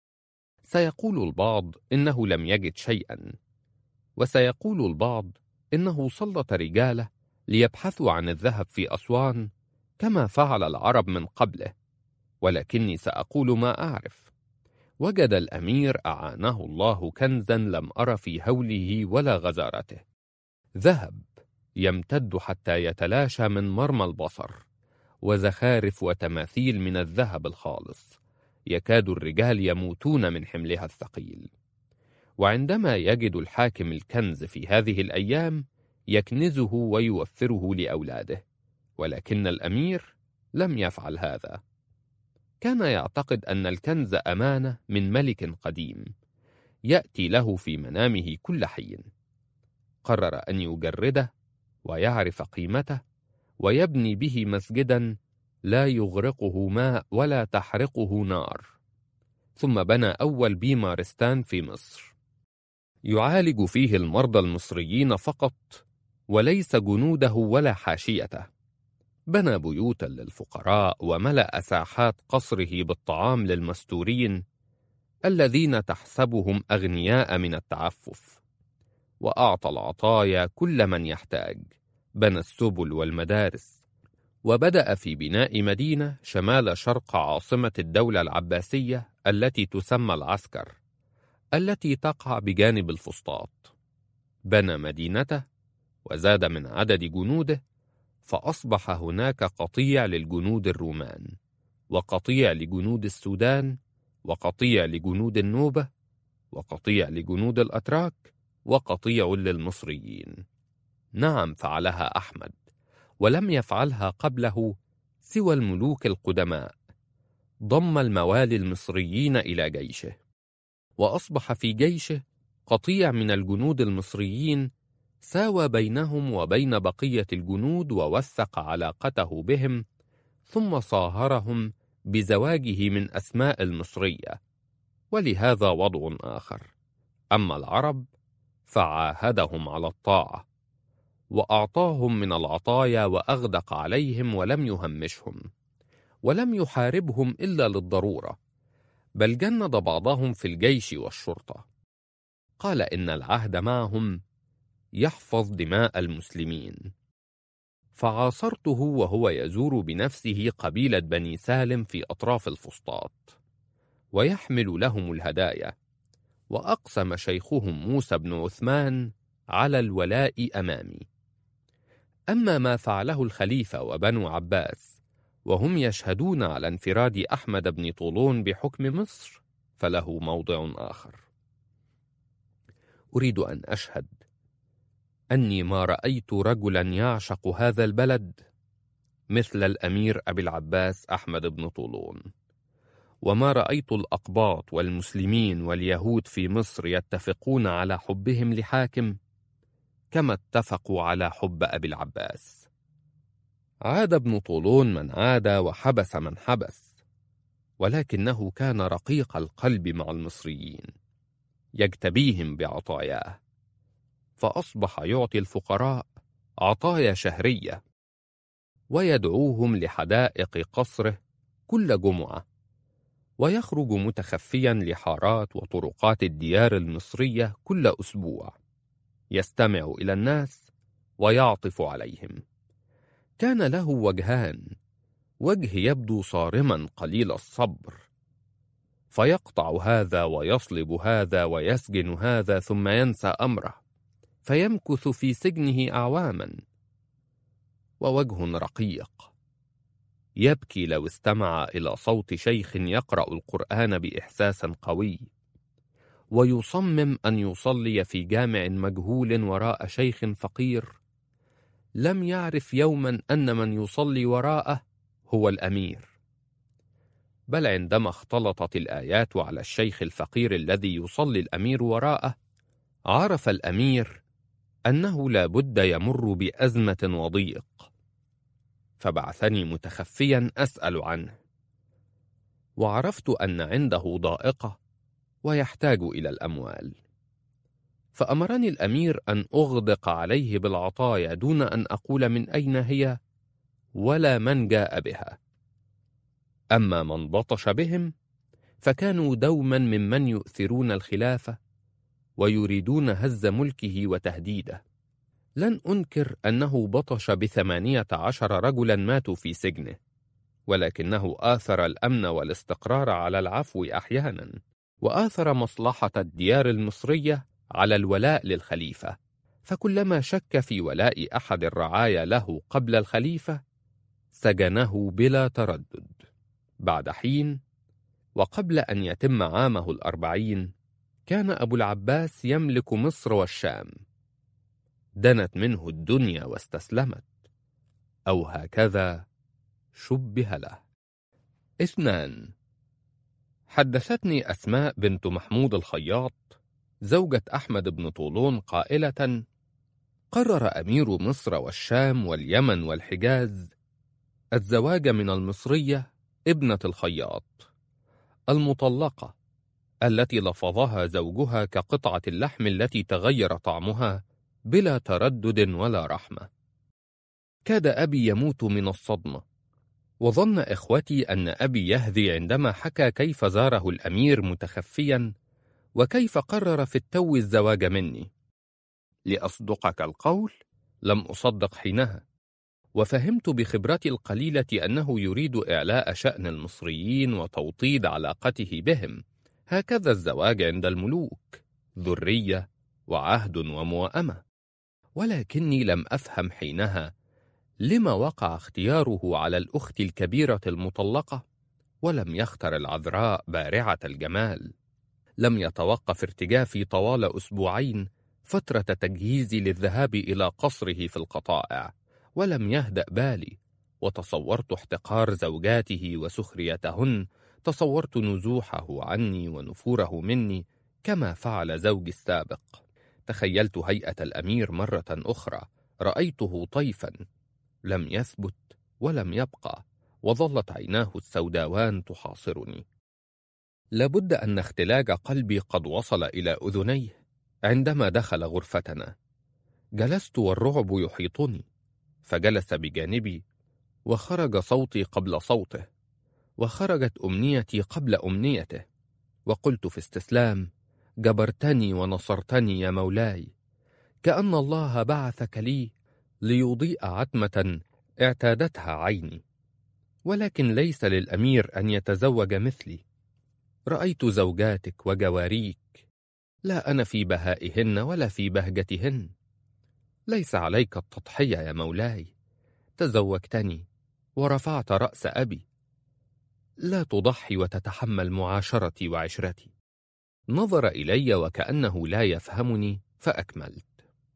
سيقول البعض إنه لم يجد شيئا، وسيقول البعض إنه سلط رجاله ليبحثوا عن الذهب في أسوان كما فعل العرب من قبله. ولكني سأقول ما أعرف. وجد الأمير أعانه الله كنزا لم أر في هوله ولا غزارته. ذهب يمتد حتى يتلاشى من مرمى البصر، وزخارف وتماثيل من الذهب الخالص يكاد الرجال يموتون من حملها الثقيل. وعندما يجد الحاكم الكنز في هذه الأيام يكنزه ويوفره لأولاده، ولكن الأمير لم يفعل هذا. كان يعتقد أن الكنز أمانة من ملك قديم يأتي له في منامه كل حين. قرر أن يجرده ويعرف قيمته ويبني به مسجدا لا يغرقه ماء ولا تحرقه نار. ثم بنى أول بيمارستان في مصر يعالج فيه المرضى المصريين فقط وليس جنوده ولا حاشيته. بنى بيوتا للفقراء وملأ ساحات قصره بالطعام للمستورين الذين تحسبهم أغنياء من التعفف، وأعطى العطايا كل من يحتاج، بنى السبل والمدارس، وبدأ في بناء مدينة شمال شرق عاصمة الدولة العباسية التي تسمى العسكر، التي تقع بجانب الفسطاط. بنى مدينته وزاد من عدد جنوده، فأصبح هناك قطيع للجنود الرومان، وقطيع لجنود السودان، وقطيع لجنود النوبة، وقطيع لجنود الأتراك، وقطيع للمصريين. نعم، فعلها أحمد، ولم يفعلها قبله سوى الملوك القدماء. ضم الموالي المصريين إلى جيشه، وأصبح في جيشه قطيع من الجنود المصريين ساوى بينهم وبين بقية الجنود، ووثق علاقته بهم، ثم صاهرهم بزواجه من أسماء المصرية. ولهذا وضع آخر. أما العرب فعاهدهم على الطاعة، وأعطاهم من العطايا، وأغدق عليهم ولم يهمشهم، ولم يحاربهم إلا للضرورة، بل جند بعضهم في الجيش والشرطة. قال إن العهد معهم يحفظ دماء المسلمين. فعاصرته وهو يزور بنفسه قبيلة بني سالم في أطراف الفسطاط، ويحمل لهم الهدايا. وأقسم شيخهم موسى بن عثمان على الولاء أمامي. أما ما فعله الخليفة وبنو عباس وهم يشهدون على انفراد أحمد بن طولون بحكم مصر، فله موضع آخر. أريد أن أشهد أني ما رأيت رجلا يعشق هذا البلد مثل الأمير أبي العباس أحمد بن طولون، وما رأيت الأقباط والمسلمين واليهود في مصر يتفقون على حبهم لحاكم كما اتفقوا على حب أبي العباس. عاد ابن طولون من عاد، وحبس من حبس، ولكنه كان رقيق القلب مع المصريين، يجتبيهم بعطاياه، فأصبح يعطي الفقراء عطايا شهرية، ويدعوهم لحدائق قصره كل جمعة، ويخرج متخفيا لحارات وطرقات الديار المصرية كل أسبوع، يستمع إلى الناس ويعطف عليهم. كان له وجهان، وجه يبدو صارما قليل الصبر، فيقطع هذا ويصلب هذا ويسجن هذا ثم ينسى أمره، فيمكث في سجنه أعواما. ووجه رقيق يبكي لو استمع إلى صوت شيخ يقرأ القرآن بإحساس قوي، ويصمم أن يصلي في جامع مجهول وراء شيخ فقير لم يعرف يوما أن من يصلي وراءه هو الأمير. بل عندما اختلطت الآيات على الشيخ الفقير الذي يصلي الأمير وراءه، عرف الأمير أنه لا بد يمر بأزمة وضيق، فبعثني متخفيا أسأل عنه، وعرفت أن عنده ضائقة ويحتاج إلى الأموال، فأمرني الأمير أن أغدق عليه بالعطايا دون أن أقول من أين هي ولا من جاء بها. أما من بطش بهم فكانوا دوما ممن يؤثرون الخلافة ويريدون هز ملكه وتهديده. لن أنكر أنه بطش بثمانية عشر رجلا ماتوا في سجنه، ولكنه آثر الأمن والاستقرار على العفو أحيانا، وآثر مصلحة الديار المصرية على الولاء للخليفة، فكلما شك في ولاء أحد الرعايا له قبل الخليفة سجنه بلا تردد. بعد حين وقبل أن يتم عامه الأربعين كان أبو العباس يملك مصر والشام، دنت منه الدنيا واستسلمت، أو هكذا شبه له. اثنان. حدثتني أسماء بنت محمود الخياط زوجة أحمد بن طولون قائلة: قرر أمير مصر والشام واليمن والحجاز الزواج من المصرية ابنة الخياط المطلقة التي لفظها زوجها كقطعة اللحم التي تغير طعمها بلا تردد ولا رحمة. كاد أبي يموت من الصدمة، وظن إخوتي أن أبي يهذي عندما حكى كيف زاره الأمير متخفيا وكيف قرر في التو الزواج مني. لأصدقك القول، لم أصدق حينها، وفهمت بخبرتي القليلة أنه يريد إعلاء شأن المصريين وتوطيد علاقته بهم. هكذا الزواج عند الملوك، ذرية وعهد وموائمة. ولكني لم أفهم حينها لما وقع اختياره على الأخت الكبيرة المطلقة ولم يختر العذراء بارعة الجمال. لم يتوقف ارتجافي طوال أسبوعين، فترة تجهيزي للذهاب إلى قصره في القطائع، ولم يهدأ بالي، وتصورت احتقار زوجاته وسخريتهن، تصورت نزوحه عني ونفوره مني كما فعل زوجي السابق. تخيلت هيئة الأمير مرة أخرى، رأيته طيفا لم يثبت ولم يبقى، وظلت عيناه السوداوان تحاصرني. لابد أن اختلاج قلبي قد وصل إلى أذنيه عندما دخل غرفتنا. جلست والرعب يحيطني، فجلس بجانبي، وخرج صوتي قبل صوته، وخرجت أمنيتي قبل أمنيته، وقلت في استسلام: جبرتني ونصرتني يا مولاي، كأن الله بعثك لي ليضيء عتمة اعتادتها عيني، ولكن ليس للأمير أن يتزوج مثلي. رأيت زوجاتك وجواريك، لا أنا في بهائهن ولا في بهجتهن. ليس عليك التضحية يا مولاي، تزوجتني ورفعت رأس أبي، لا تضحي وتتحمل معاشرتي وعشرتي. نظر إلي وكأنه لا يفهمني، فأكملت: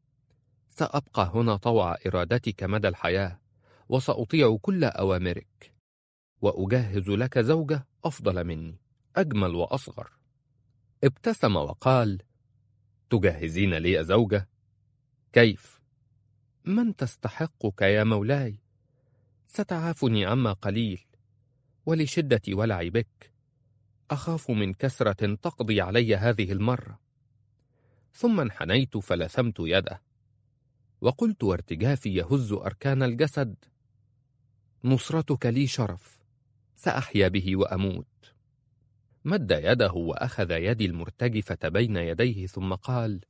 سأبقى هنا طوع إرادتك مدى الحياة، وسأطيع كل أوامرك، وأجهز لك زوجة أفضل مني، أجمل وأصغر. ابتسم وقال: تجهزين لي زوجة؟ كيف؟ من تستحقك يا مولاي؟ ستعافني عما قليل، ولشدة ولعي بك أخاف من كسرة تقضي علي هذه المرة. ثم انحنيت فلثمت يده، وقلت وارتجافي يهز أركان الجسد: نصرتك لي شرف، سأحيا به وأموت. مد يده وأخذ يدي المرتجفة بين يديه، ثم قال: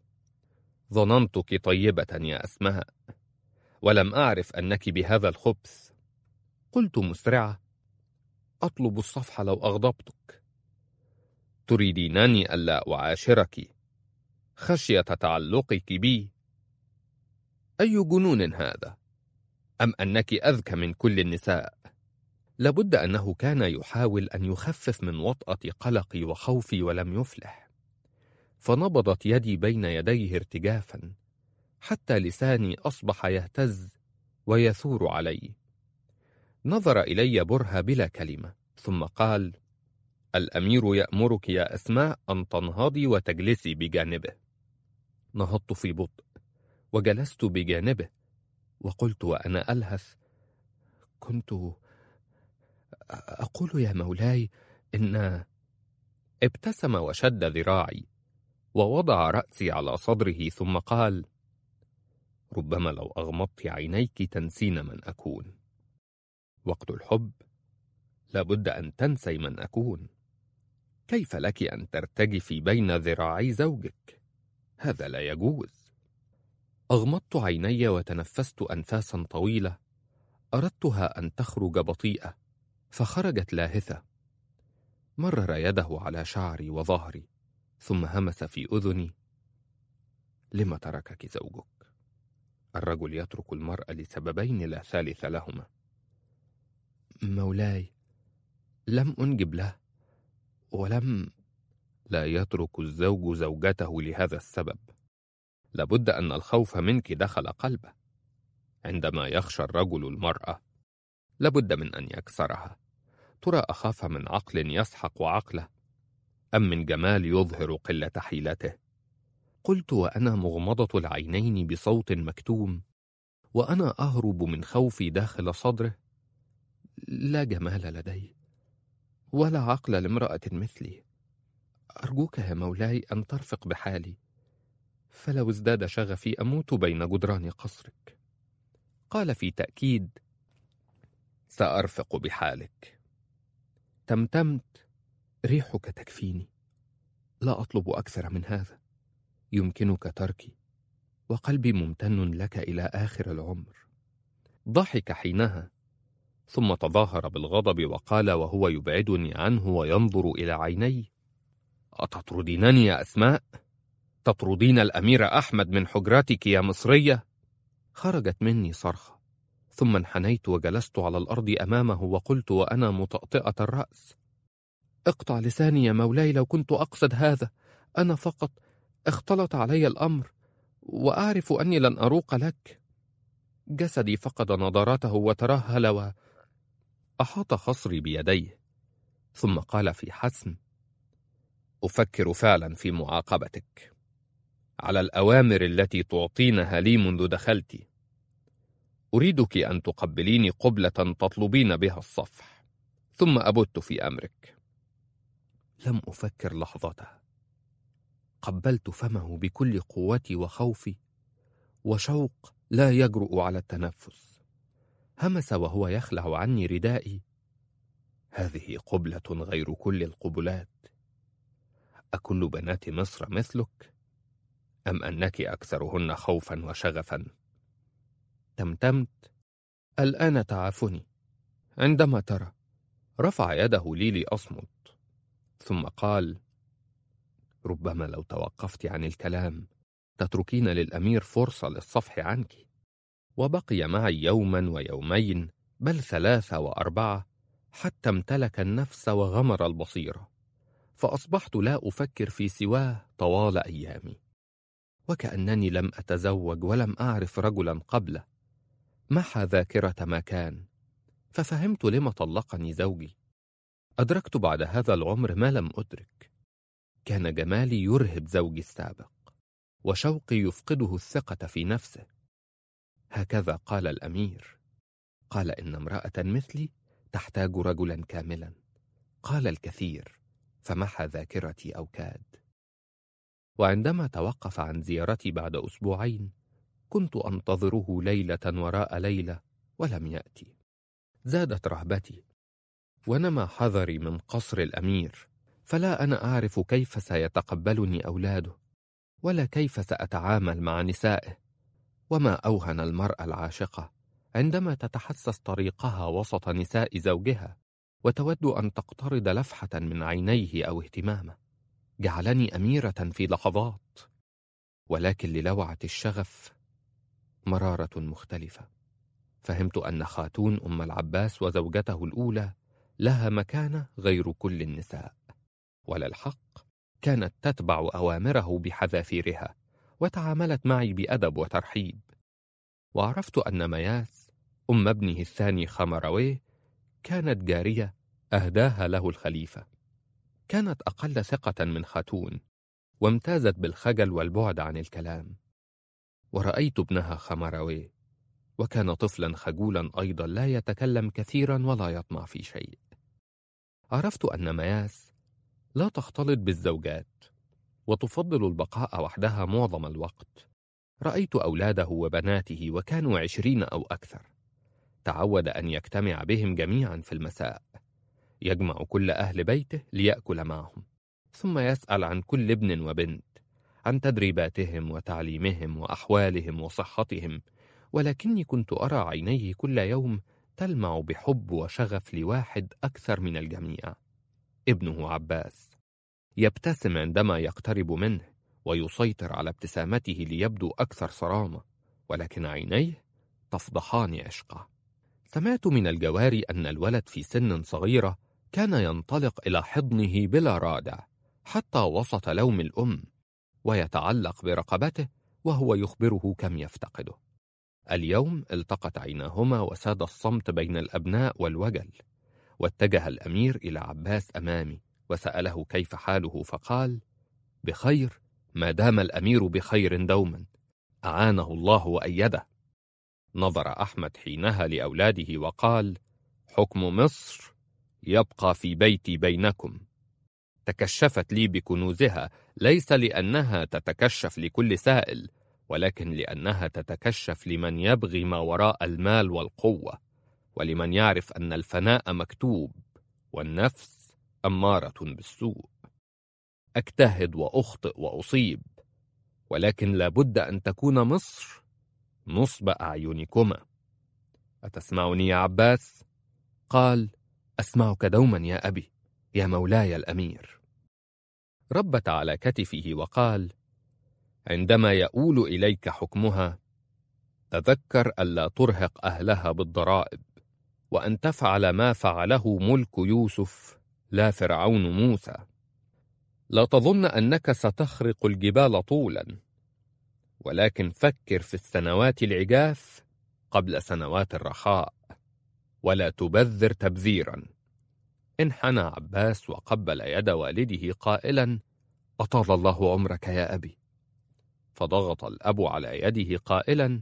ظننتك طيبة يا أسماء، ولم أعرف أنك بهذا الخبث. قلت مسرعة: أطلب الصفح لو أغضبتك. تريدينني ألا أعاشرك خشية تعلقك بي؟ أي جنون هذا؟ أم أنك أذكى من كل النساء؟ لابد أنه كان يحاول أن يخفف من وطأة قلقي وخوفي ولم يفلح، فنبضت يدي بين يديه ارتجافا، حتى لساني أصبح يهتز ويثور علي. نظر إلي برهة بلا كلمة، ثم قال: الأمير يأمرك يا أسماء أن تنهضي وتجلسي بجانبه. نهضت في بطء وجلست بجانبه، وقلت وأنا ألهث: كنت أقول يا مولاي إن... ابتسم وشد ذراعي ووضع رأسي على صدره، ثم قال: ربما لو أغمضت عينيك تنسين من أكون. وقت الحب لابد أن تنسي من أكون. كيف لك أن ترتجفي بين ذراعي زوجك؟ هذا لا يجوز. أغمضت عيني وتنفست أنفاسا طويلة، أردتها أن تخرج بطيئة، فخرجت لاهثة. مرر يده على شعري وظهري، ثم همس في أذني: لم تركك زوجك؟ الرجل يترك المرأة لسببين لا ثالث لهما. مولاي، لم أنجب له، ولم... لا يترك الزوج زوجته لهذا السبب. لابد أن الخوف منك دخل قلبه. عندما يخشى الرجل المرأة لابد من أن يكسرها. ترى أخاف من عقل يسحق عقله، أم من جمال يظهر قلة حيلته؟ قلت وأنا مغمضة العينين بصوت مكتوم، وأنا أهرب من خوفي داخل صدره: لا جمال لدي، ولا عقل لامرأة مثلي. أرجوك يا مولاي أن ترفق بحالي، فلو ازداد شغفي أموت بين جدران قصرك. قال في تأكيد: سأرفق بحالك. تمتمت: ريحك تكفيني، لا أطلب أكثر من هذا. يمكنك تركي، وقلبي ممتن لك إلى آخر العمر. ضحك حينها، ثم تظاهر بالغضب وقال وهو يبعدني عنه وينظر إلى عيني: أتطردينني يا أسماء؟ تطردين الأمير أحمد من حجرتك يا مصرية؟ خرجت مني صرخة، ثم انحنيت وجلست على الأرض أمامه وقلت وأنا مطأطئة الرأس: اقطع لساني يا مولاي، لو كنت أقصد هذا، أنا فقط اختلط علي الأمر، وأعرف أني لن أروق لك. جسدي فقد نضارته وترهل وأحاط خصري بيديه، ثم قال في حسم: أفكر فعلا في معاقبتك على الأوامر التي تعطينها لي منذ دخلت. أريدك أن تقبليني قبلة تطلبين بها الصفح، ثم أبت في أمرك. لم أفكر لحظتها، قبلت فمه بكل قوتي وخوفي وشوق لا يجرؤ على التنفس. همس وهو يخلع عني ردائي: هذه قبلة غير كل القبلات. أكل بنات مصر مثلك؟ أم أنك أكثرهن خوفا وشغفا؟ تمتمت: الآن تعافني. عندما ترى. رفع يده لي لأصمت، ثم قال: ربما لو توقفت عن الكلام تتركين للأمير فرصة للصفح عنك. وبقي معي يوما ويومين، بل ثلاثة وأربعة، حتى امتلك النفس وغمر البصيرة، فأصبحت لا أفكر في سواه طوال أيامي، وكأنني لم أتزوج ولم أعرف رجلا قبله. محى ذاكرة ما كان، ففهمت لما طلقني زوجي. أدركت بعد هذا العمر ما لم أدرك: كان جمالي يرهب زوجي السابق، وشوقي يفقده الثقة في نفسه. هكذا قال الأمير، قال إن امرأة مثلي تحتاج رجلا كاملا. قال الكثير، فمحى ذاكرتي أوكاد. وعندما توقف عن زيارتي بعد أسبوعين، كنت أنتظره ليلة وراء ليلة ولم يأتي. زادت رهبتي، ونما حذري من قصر الأمير، فلا أنا أعرف كيف سيتقبلني أولاده، ولا كيف سأتعامل مع نسائه. وما أوهن المرأة العاشقة عندما تتحسس طريقها وسط نساء زوجها، وتود أن تقترض لفحة من عينيه أو اهتمامه. جعلني أميرة في لحظات، ولكن للوعة الشغف مرارة مختلفة. فهمت أن خاتون أم العباس وزوجته الأولى لها مكانة غير كل النساء، وللحق كانت تتبع أوامره بحذافيرها، وتعاملت معي بأدب وترحيب. وعرفت أن مياس أم ابنه الثاني خمرويه كانت جارية أهداها له الخليفة. كانت أقل ثقة من خاتون، وامتازت بالخجل والبعد عن الكلام. ورأيت ابنها خمرويه، وكان طفلا خجولا أيضا، لا يتكلم كثيرا ولا يطمع في شيء. عرفت أن مياس لا تختلط بالزوجات، وتفضل البقاء وحدها معظم الوقت. رأيت أولاده وبناته، وكانوا عشرين أو أكثر. تعود أن يجتمع بهم جميعا في المساء، يجمع كل أهل بيته ليأكل معهم، ثم يسأل عن كل ابن وبنت، عن تدريباتهم وتعليمهم وأحوالهم وصحتهم. ولكني كنت أرى عينيه كل يوم تلمع بحب وشغف لواحد أكثر من الجميع، ابنه عباس. يبتسم عندما يقترب منه، ويسيطر على ابتسامته ليبدو أكثر صرامة، ولكن عينيه تفضحان عشقه. سمعت من الجواري أن الولد في سن صغيرة كان ينطلق إلى حضنه بلا رادع حتى وسط لوم الأم، ويتعلق برقبته وهو يخبره كم يفتقده. اليوم التقت عيناهما وساد الصمت بين الأبناء والوجل. واتجه الأمير إلى عباس أمامي وسأله كيف حاله، فقال: بخير، ما دام الأمير بخير دوما، أعانه الله وأيده. نظر أحمد حينها لأولاده وقال: حكم مصر يبقى في بيتي بينكم. تكشفت لي بكنوزها، ليس لأنها تتكشف لكل سائل، ولكن لأنها تتكشف لمن يبغي ما وراء المال والقوة، ولمن يعرف أن الفناء مكتوب والنفس أمارة بالسوء. أجتهد وأخطئ وأصيب، ولكن لابد أن تكون مصر نصب أعينكما. أتسمعني يا عباس؟ قال: أسمعك دوما يا أبي، يا مولاي الأمير. ربت على كتفه وقال: عندما يؤول إليك حكمها تذكر ألا ترهق أهلها بالضرائب، وأن تفعل ما فعله ملك يوسف لا فرعون موسى. لا تظن أنك ستخرق الجبال طولا، ولكن فكر في السنوات العجاف قبل سنوات الرخاء، ولا تبذر تبذيرا. انحنى عباس وقبل يد والده قائلا: أطال الله عمرك يا أبي. فضغط الأب على يده قائلا: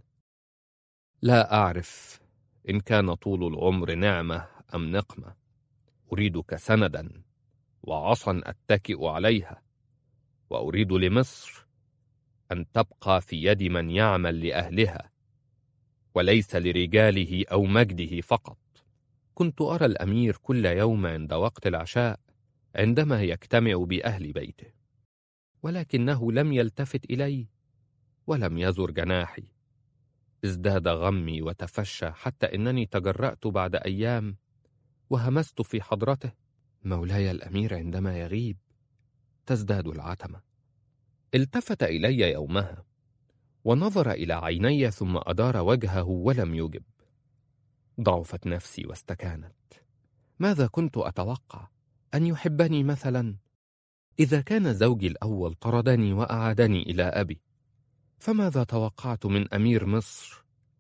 لا أعرف إن كان طول العمر نعمة أم نقمة. أريدك سندا وعصا أتكئ عليها، وأريد لمصر أن تبقى في يد من يعمل لأهلها وليس لرجاله أو مجده فقط. كنت أرى الأمير كل يوم عند وقت العشاء عندما يجتمع بأهل بيته، ولكنه لم يلتفت إلي ولم يزر جناحي. ازداد غمي وتفشى حتى إنني تجرأت بعد أيام وهمست في حضرته: مولاي الأمير عندما يغيب تزداد العتمة. التفت إلي يومها ونظر إلى عيني ثم أدار وجهه ولم يجب. ضعفت نفسي واستكانت. ماذا كنت أتوقع؟ أن يحبني مثلا؟ إذا كان زوجي الأول طردني وأعادني إلى أبي، فماذا توقعت من أمير مصر؟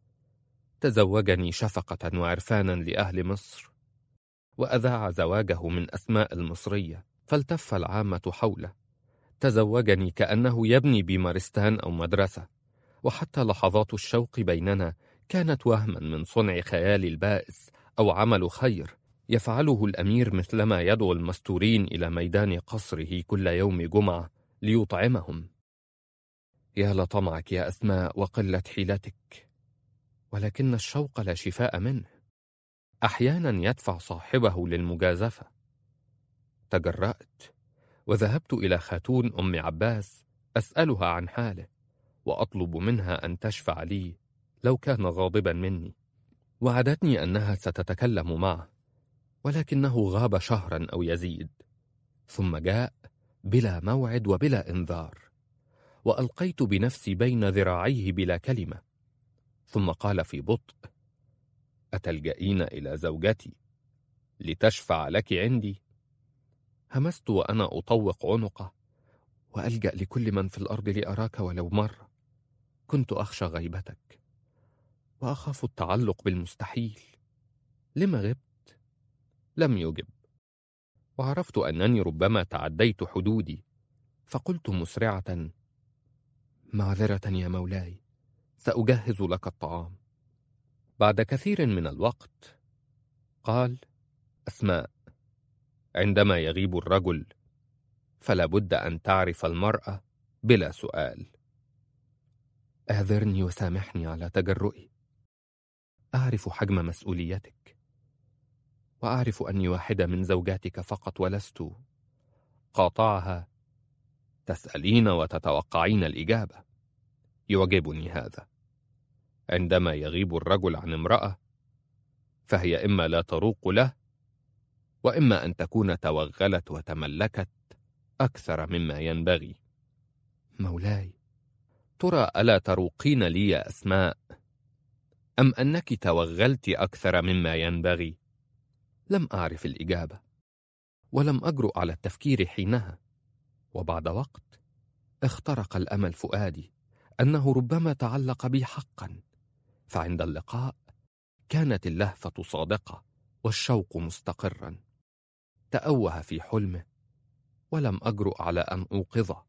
تزوجني شفقة وعرفانا لأهل مصر، وأذاع زواجه من أسماء المصرية، فالتف العامة حوله. تزوجني كأنه يبني بمارستان أو مدرسة، وحتى لحظات الشوق بيننا كانت وهما من صنع خيالي البائس أو عمل خير يفعله الأمير مثلما يدعو المستورين إلى ميدان قصره كل يوم جمعة ليطعمهم. يا لطمعك يا أسماء وقلة حيلتك، ولكن الشوق لا شفاء منه، أحيانا يدفع صاحبه للمجازفة. تجرأت وذهبت إلى خاتون أم عباس أسألها عن حاله، وأطلب منها أن تشفع لي لو كان غاضبا مني. وعدتني أنها ستتكلم معه، ولكنه غاب شهرا أو يزيد، ثم جاء بلا موعد وبلا إنذار، وألقيت بنفسي بين ذراعيه بلا كلمة. ثم قال في بطء: أتلجئين إلى زوجتي لتشفع لك عندي؟ همست وأنا أطوق عنقه، وألجأ لكل من في الأرض لأراك ولو مرة. كنت أخشى غيبتك وأخاف التعلق بالمستحيل. لما غبت؟ لم يجب، وعرفت أنني ربما تعديت حدودي، فقلت مسرعة: معذرة يا مولاي، سأجهز لك الطعام. بعد كثير من الوقت قال: أسماء، عندما يغيب الرجل فلا بد أن تعرف المرأة بلا سؤال. اعذرني وسامحني على تجرؤي. أعرف حجم مسؤوليتك، وأعرف أني واحدة من زوجاتك فقط ولست. قاطعها: تسألين وتتوقعين الإجابة. يعجبني هذا. عندما يغيب الرجل عن امرأة فهي إما لا تروق له، وإما أن تكون توغلت وتملكت أكثر مما ينبغي. مولاي، ترى ألا تروقين لي يا أسماء، أم أنك توغلت أكثر مما ينبغي؟ لم أعرف الإجابة، ولم أجرؤ على التفكير حينها. وبعد وقت اخترق الأمل فؤادي أنه ربما تعلق بي حقا، فعند اللقاء كانت اللهفة صادقة والشوق مستقرا. تأوه في حلمه ولم أجرؤ على أن أوقظه.